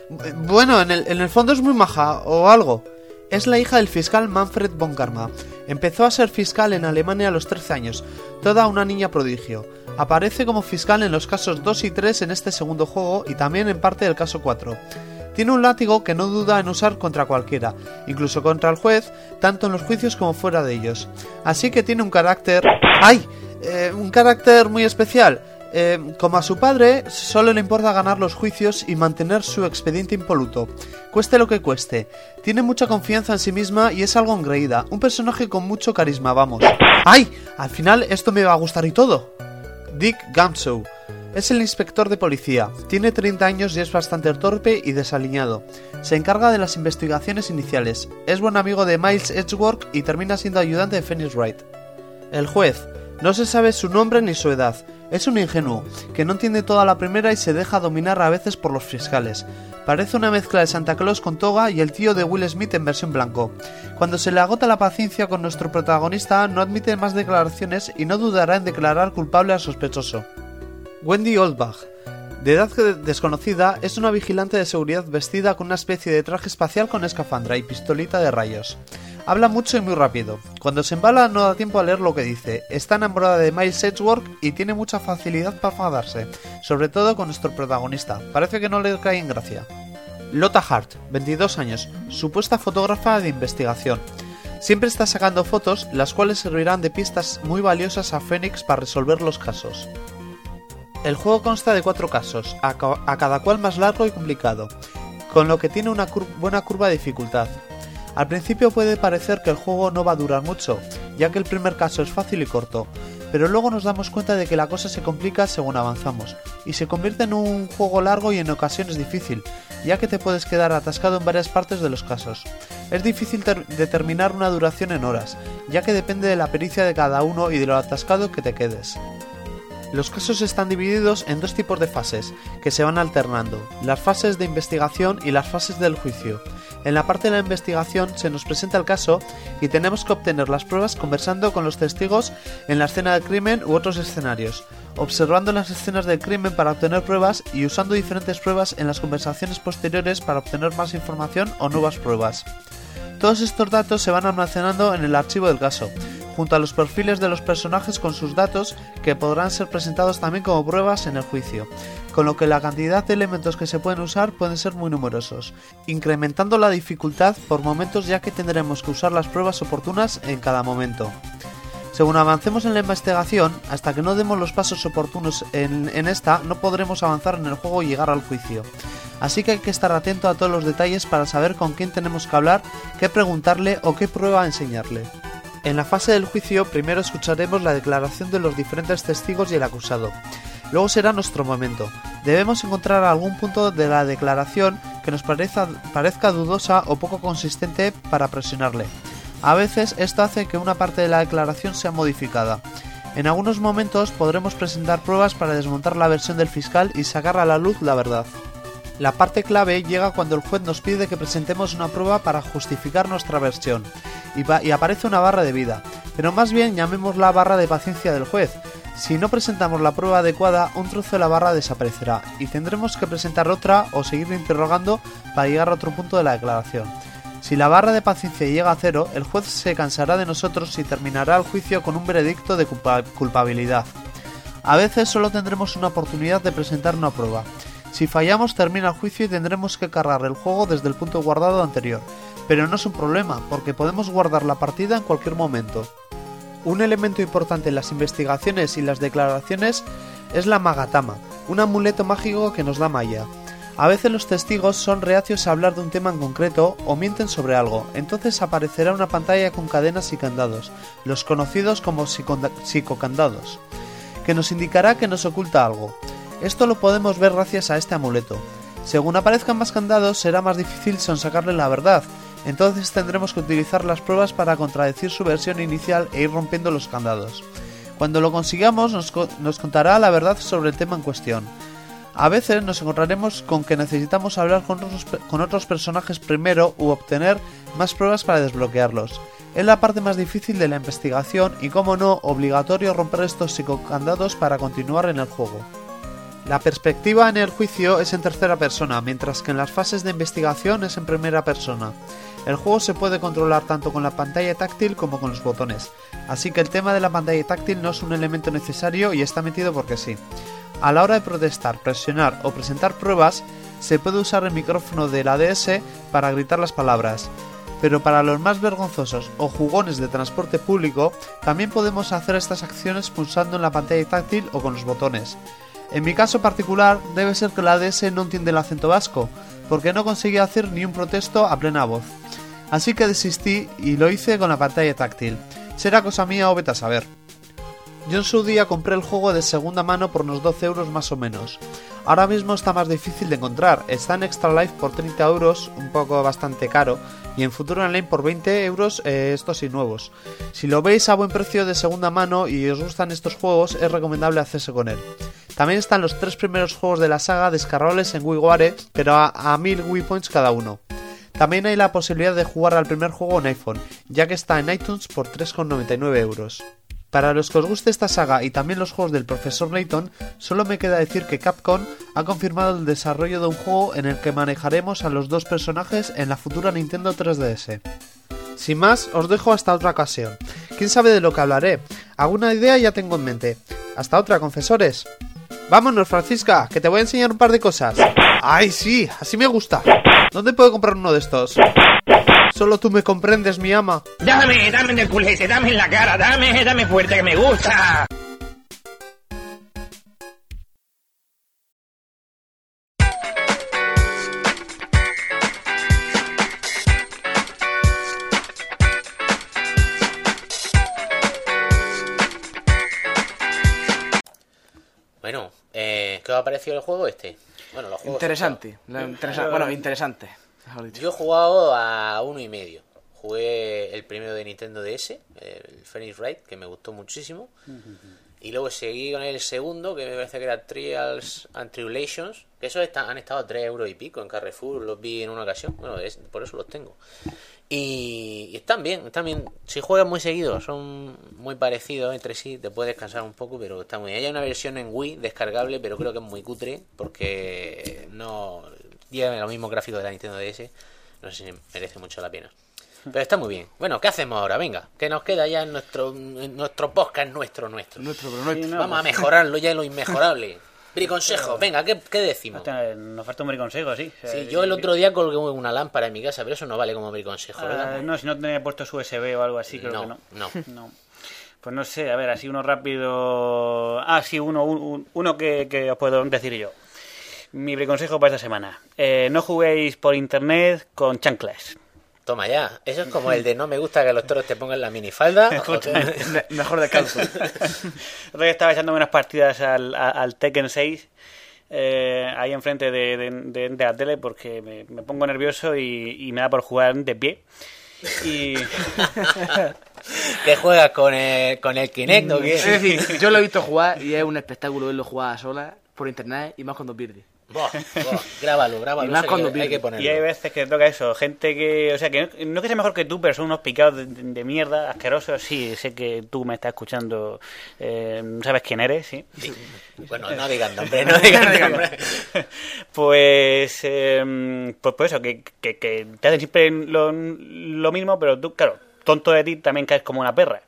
Bueno, en el fondo es muy maja, o algo. Es la hija del fiscal Manfred von Karma. Empezó a ser fiscal en Alemania a los 13 años, toda una niña prodigio. Aparece como fiscal en los casos 2 y 3 en este segundo juego y también en parte del caso 4. Tiene un látigo que no duda en usar contra cualquiera, incluso contra el juez, tanto en los juicios como fuera de ellos. Así que tiene un carácter... ¡Ay! Un carácter muy especial. Como a su padre, solo le importa ganar los juicios y mantener su expediente impoluto, cueste lo que cueste. Tiene mucha confianza en sí misma y es algo engreída, un personaje con mucho carisma, vamos. ¡Ay! Al final esto me va a gustar y todo. Dick Gamsow. Es el inspector de policía, tiene 30 años y es bastante torpe y desaliñado. Se encarga de las investigaciones iniciales, es buen amigo de Miles Edgeworth y termina siendo ayudante de Phoenix Wright. El juez. No se sabe su nombre ni su edad. Es un ingenuo, que no entiende toda la primera y se deja dominar a veces por los fiscales. Parece una mezcla de Santa Claus con toga y el tío de Will Smith en versión blanco. Cuando se le agota la paciencia con nuestro protagonista, no admite más declaraciones y no dudará en declarar culpable al sospechoso. Wendy Oldbach. De edad desconocida, es una vigilante de seguridad vestida con una especie de traje espacial con escafandra y pistolita de rayos. Habla mucho y muy rápido. Cuando se embala no da tiempo a leer lo que dice. Está enamorada de Miles Edgeworth y tiene mucha facilidad para enfadarse, sobre todo con nuestro protagonista. Parece que no le cae en gracia. Lotta Hart, 22 años, supuesta fotógrafa de investigación. Siempre está sacando fotos, las cuales servirán de pistas muy valiosas a Phoenix para resolver los casos. El juego consta de 4 casos, a cada cual más largo y complicado, con lo que tiene una buena curva de dificultad. Al principio puede parecer que el juego no va a durar mucho, ya que el primer caso es fácil y corto, pero luego nos damos cuenta de que la cosa se complica según avanzamos, y se convierte en un juego largo y en ocasiones difícil, ya que te puedes quedar atascado en varias partes de los casos. Es difícil determinar una duración en horas, ya que depende de la pericia de cada uno y de lo atascado que te quedes. Los casos están divididos en 2 tipos de fases, que se van alternando, las fases de investigación y las fases del juicio. En la parte de la investigación se nos presenta el caso y tenemos que obtener las pruebas conversando con los testigos en la escena del crimen u otros escenarios, observando las escenas del crimen para obtener pruebas y usando diferentes pruebas en las conversaciones posteriores para obtener más información o nuevas pruebas. Todos estos datos se van almacenando en el archivo del caso, junto a los perfiles de los personajes con sus datos que podrán ser presentados también como pruebas en el juicio, con lo que la cantidad de elementos que se pueden usar pueden ser muy numerosos, incrementando la dificultad por momentos ya que tendremos que usar las pruebas oportunas en cada momento. Según avancemos en la investigación, hasta que no demos los pasos oportunos en esta, no podremos avanzar en el juego y llegar al juicio. Así que hay que estar atento a todos los detalles para saber con quién tenemos que hablar, qué preguntarle o qué prueba enseñarle. En la fase del juicio, primero escucharemos la declaración de los diferentes testigos y el acusado. Luego será nuestro momento. Debemos encontrar algún punto de la declaración que nos parezca dudosa o poco consistente para presionarle. A veces esto hace que una parte de la declaración sea modificada. En algunos momentos podremos presentar pruebas para desmontar la versión del fiscal y sacar a la luz la verdad. La parte clave llega cuando el juez nos pide que presentemos una prueba para justificar nuestra versión, y aparece una barra de vida, pero más bien llamémosla barra de paciencia del juez. Si no presentamos la prueba adecuada, un trozo de la barra desaparecerá, y tendremos que presentar otra o seguir interrogando para llegar a otro punto de la declaración. Si la barra de paciencia llega a 0, el juez se cansará de nosotros y terminará el juicio con un veredicto de culpabilidad. A veces solo tendremos una oportunidad de presentar una prueba. Si fallamos, termina el juicio y tendremos que cargar el juego desde el punto guardado anterior, pero no es un problema, porque podemos guardar la partida en cualquier momento. Un elemento importante en las investigaciones y las declaraciones es la magatama, un amuleto mágico que nos da magia. A veces los testigos son reacios a hablar de un tema en concreto o mienten sobre algo, entonces aparecerá una pantalla con cadenas y candados, los conocidos como psicocandados, que nos indicará que nos oculta algo. Esto lo podemos ver gracias a este amuleto. Según aparezcan más candados, será más difícil sonsacarle la verdad, entonces tendremos que utilizar las pruebas para contradecir su versión inicial e ir rompiendo los candados. Cuando lo consigamos, nos contará la verdad sobre el tema en cuestión. A veces nos encontraremos con que necesitamos hablar con otros personajes primero u obtener más pruebas para desbloquearlos. Es la parte más difícil de la investigación y, como no, obligatorio romper estos psicocandados para continuar en el juego. La perspectiva en el juicio es en tercera persona, mientras que en las fases de investigación es en primera persona. El juego se puede controlar tanto con la pantalla táctil como con los botones, así que el tema de la pantalla táctil no es un elemento necesario y está metido porque sí. A la hora de protestar, presionar o presentar pruebas, se puede usar el micrófono de la DS para gritar las palabras. Pero para los más vergonzosos o jugones de transporte público, también podemos hacer estas acciones pulsando en la pantalla táctil o con los botones. En mi caso particular, debe ser que la DS no entiende el acento vasco, porque no conseguía hacer ni un protesto a plena voz. Así que desistí y lo hice con la pantalla táctil. Será cosa mía o vete a saber. Yo en su día compré el juego de segunda mano por unos 12 euros más o menos. Ahora mismo está más difícil de encontrar, está en Extra Life por 30 euros, un poco bastante caro, y en Futuro Online por 20 euros, estos y nuevos. Si lo veis a buen precio de segunda mano y os gustan estos juegos, es recomendable hacerse con él. También están los 3 primeros juegos de la saga descargables en WiiWare, pero a 1000 Wii Points cada uno. También hay la posibilidad de jugar al primer juego en iPhone, ya que está en iTunes por 3,99 euros. Para los que os guste esta saga y también los juegos del Profesor Layton, solo me queda decir que Capcom ha confirmado el desarrollo de un juego en el que manejaremos a los 2 personajes en la futura Nintendo 3DS. Sin más, os dejo hasta otra ocasión. ¿Quién sabe de lo que hablaré? Alguna idea ya tengo en mente. Hasta otra, confesores. Vámonos, Francisca, que te voy a enseñar un par de cosas. ¡Ay, sí! Así me gusta. ¿Dónde puedo comprar uno de estos? Solo tú me comprendes, mi ama. Dame en el culete, dame en la cara, dame fuerte que me gusta. Bueno, ¿qué os ha parecido el juego este? Bueno, los juegos Interesante. Interesante. Yo he jugado a 1,5. Jugué el primero de Nintendo DS, el Phoenix Wright, que me gustó muchísimo. Y luego seguí con el segundo, que me parece que era Trials and Tribulations. Que esos han estado a 3 euros y pico en Carrefour, los vi en una ocasión. Bueno, por eso los tengo. Y están bien. Si juegas muy seguido, son muy parecidos entre sí. Te puedes cansar un poco, pero está muy bien. Hay una versión en Wii descargable, pero creo que es muy cutre, porque no lleva los mismos gráficos de la Nintendo DS. No sé si merece mucho la pena. Pero está muy bien. Bueno, ¿qué hacemos ahora? Venga, que nos queda ya en nuestro podcast, nuestro. Vamos a mejorarlo ya en lo inmejorable. Briconsejo, venga, ¿qué decimos? Nos falta un briconsejo, sí. Sí, yo el otro día colgué una lámpara en mi casa, pero eso no vale como briconsejo, ¿verdad? No, si no tenía puesto su USB o algo así, creo que no. Pues no sé, a ver, así uno rápido... sí, uno que os puedo decir yo. Mi briconsejo para esta semana. No juguéis por internet con chanclas. Toma ya, eso es como el de no me gusta que los toros te pongan la minifalda. Mejor descanso. Yo estaba echándome unas partidas al Tekken 6 ahí enfrente de la tele porque me pongo nervioso y me da por jugar de pie. Y... ¿Qué juegas con el Kinect o qué? Es decir, yo lo he visto jugar y es un espectáculo verlo jugar a solas por internet y más cuando pierde. Grábalo. Y más cuando hay que ponerlo. Y hay veces que toca eso, gente que, o sea, que no que sea mejor que tú, pero son unos picados de mierda, asquerosos. Sí, sé que tú me estás escuchando, sabes quién eres, sí. Bueno, no digan nombre, no digan nombre. Pues eso, que te hacen siempre lo mismo, pero tú, claro, tonto de ti también caes como una perra.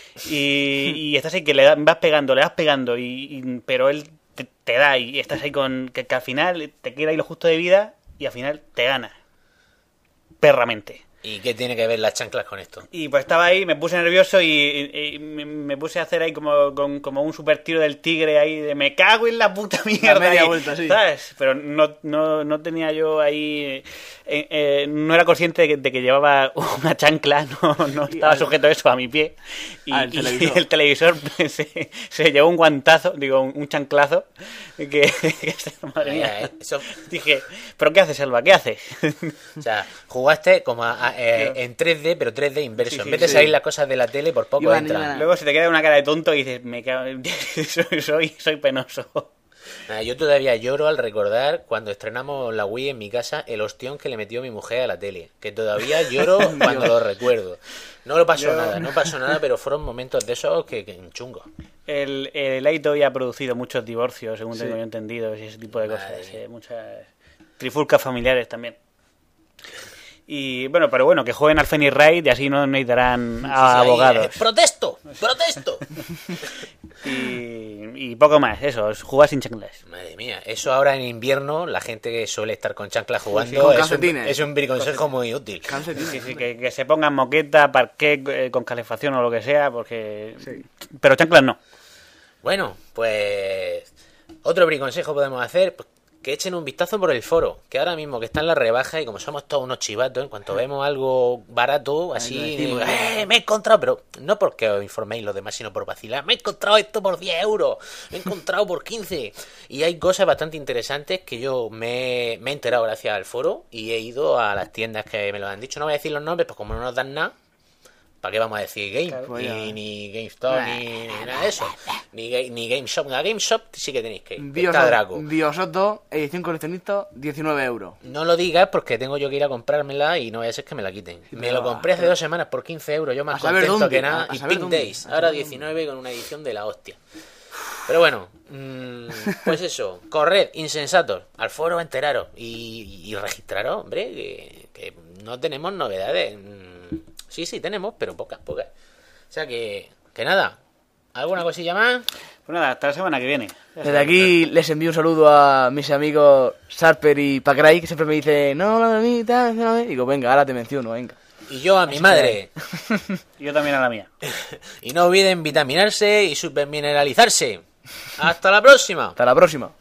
Y estás ahí que le vas pegando, pero él te da y estás ahí con que al final te queda ahí lo justo de vida y al final te gana perramente. ¿Y qué tiene que ver las chanclas con esto? Y pues estaba ahí, me puse nervioso y me puse a hacer ahí como un super tiro del tigre ahí de me cago en la puta mierda. La media vuelta, sí. ¿Sabes? Pero no tenía yo ahí... no era consciente de que llevaba una chancla, no estaba sujeto eso a mi pie. Y el televisor se llevó un guantazo, un chanclazo, que madre mía. Eso... Dije, ¿pero qué haces, Alba? ¿Qué haces? O sea, jugaste como en 3D, pero 3D inverso. Sí, en vez de salir las cosas de la tele, por poco entran. Luego se te queda una cara de tonto y dices, me cago, soy penoso. Yo todavía lloro al recordar cuando estrenamos la Wii en mi casa, el ostión que le metió mi mujer a la tele. Que todavía lloro cuando lo recuerdo. No pasó nada, pero fueron momentos de esos que chungos. El Eito ya ha producido muchos divorcios, según Sí. tengo yo entendido, y ese tipo de cosas. Madre mía. Muchas trifulcas familiares también. Y bueno, pero bueno, que jueguen al Phoenix Wright y así no necesitarán a Ahí, abogados. ¡Protesto! ¡Protesto! Y poco más, eso, es jugar sin chanclas. Madre mía, eso ahora en invierno, la gente que suele estar con chanclas jugando, con es calcetines. es un briconsejo muy útil. Sí, sí, que se pongan moqueta, parqué con calefacción o lo que sea, porque... Sí. Pero chanclas no. Bueno, pues otro briconsejo podemos hacer, pues, que echen un vistazo por el foro, que ahora mismo que está en la rebaja y como somos todos unos chivatos, en cuanto vemos algo barato, así, lo digo, decimos, me he encontrado, pero no porque os informéis los demás, sino por vacilar, me he encontrado esto por 10 euros, me he encontrado por 15, y hay cosas bastante interesantes que yo me he enterado gracias al foro y he ido a las tiendas que me lo han dicho, no voy a decir los nombres, pues como no nos dan nada, ¿para qué vamos a decir Game? pues ya. Ni GameStop, ni nada de eso. Ni GameShop. A GameShop sí que tenéis que ir. Está Draco. Bioshock 2, edición coleccionista, 19 euros. No lo digas porque tengo yo que ir a comprármela y no vaya a ser que me la quiten. Me lo compré hace 2 semanas por 15 euros. Yo más a saber contento dónde, que nada. a Y saber Pink dónde, Days. a Ahora saber 19 con una edición de la hostia. Pero bueno, pues eso. Corred, insensatos. Al foro enteraros. Y registraros, hombre. Que no tenemos novedades. Sí, tenemos, pero pocas. O sea que nada. ¿Alguna cosilla más? Pues nada, hasta la semana que viene. Desde aquí les envío un saludo a mis amigos Sarper y Pacray, que siempre me dicen, no, a mí, tal, no, digo, venga, ahora te menciono, venga. Y yo a mi madre. Y yo también a la mía. Y no olviden vitaminarse y supermineralizarse. Hasta la próxima. Hasta la próxima.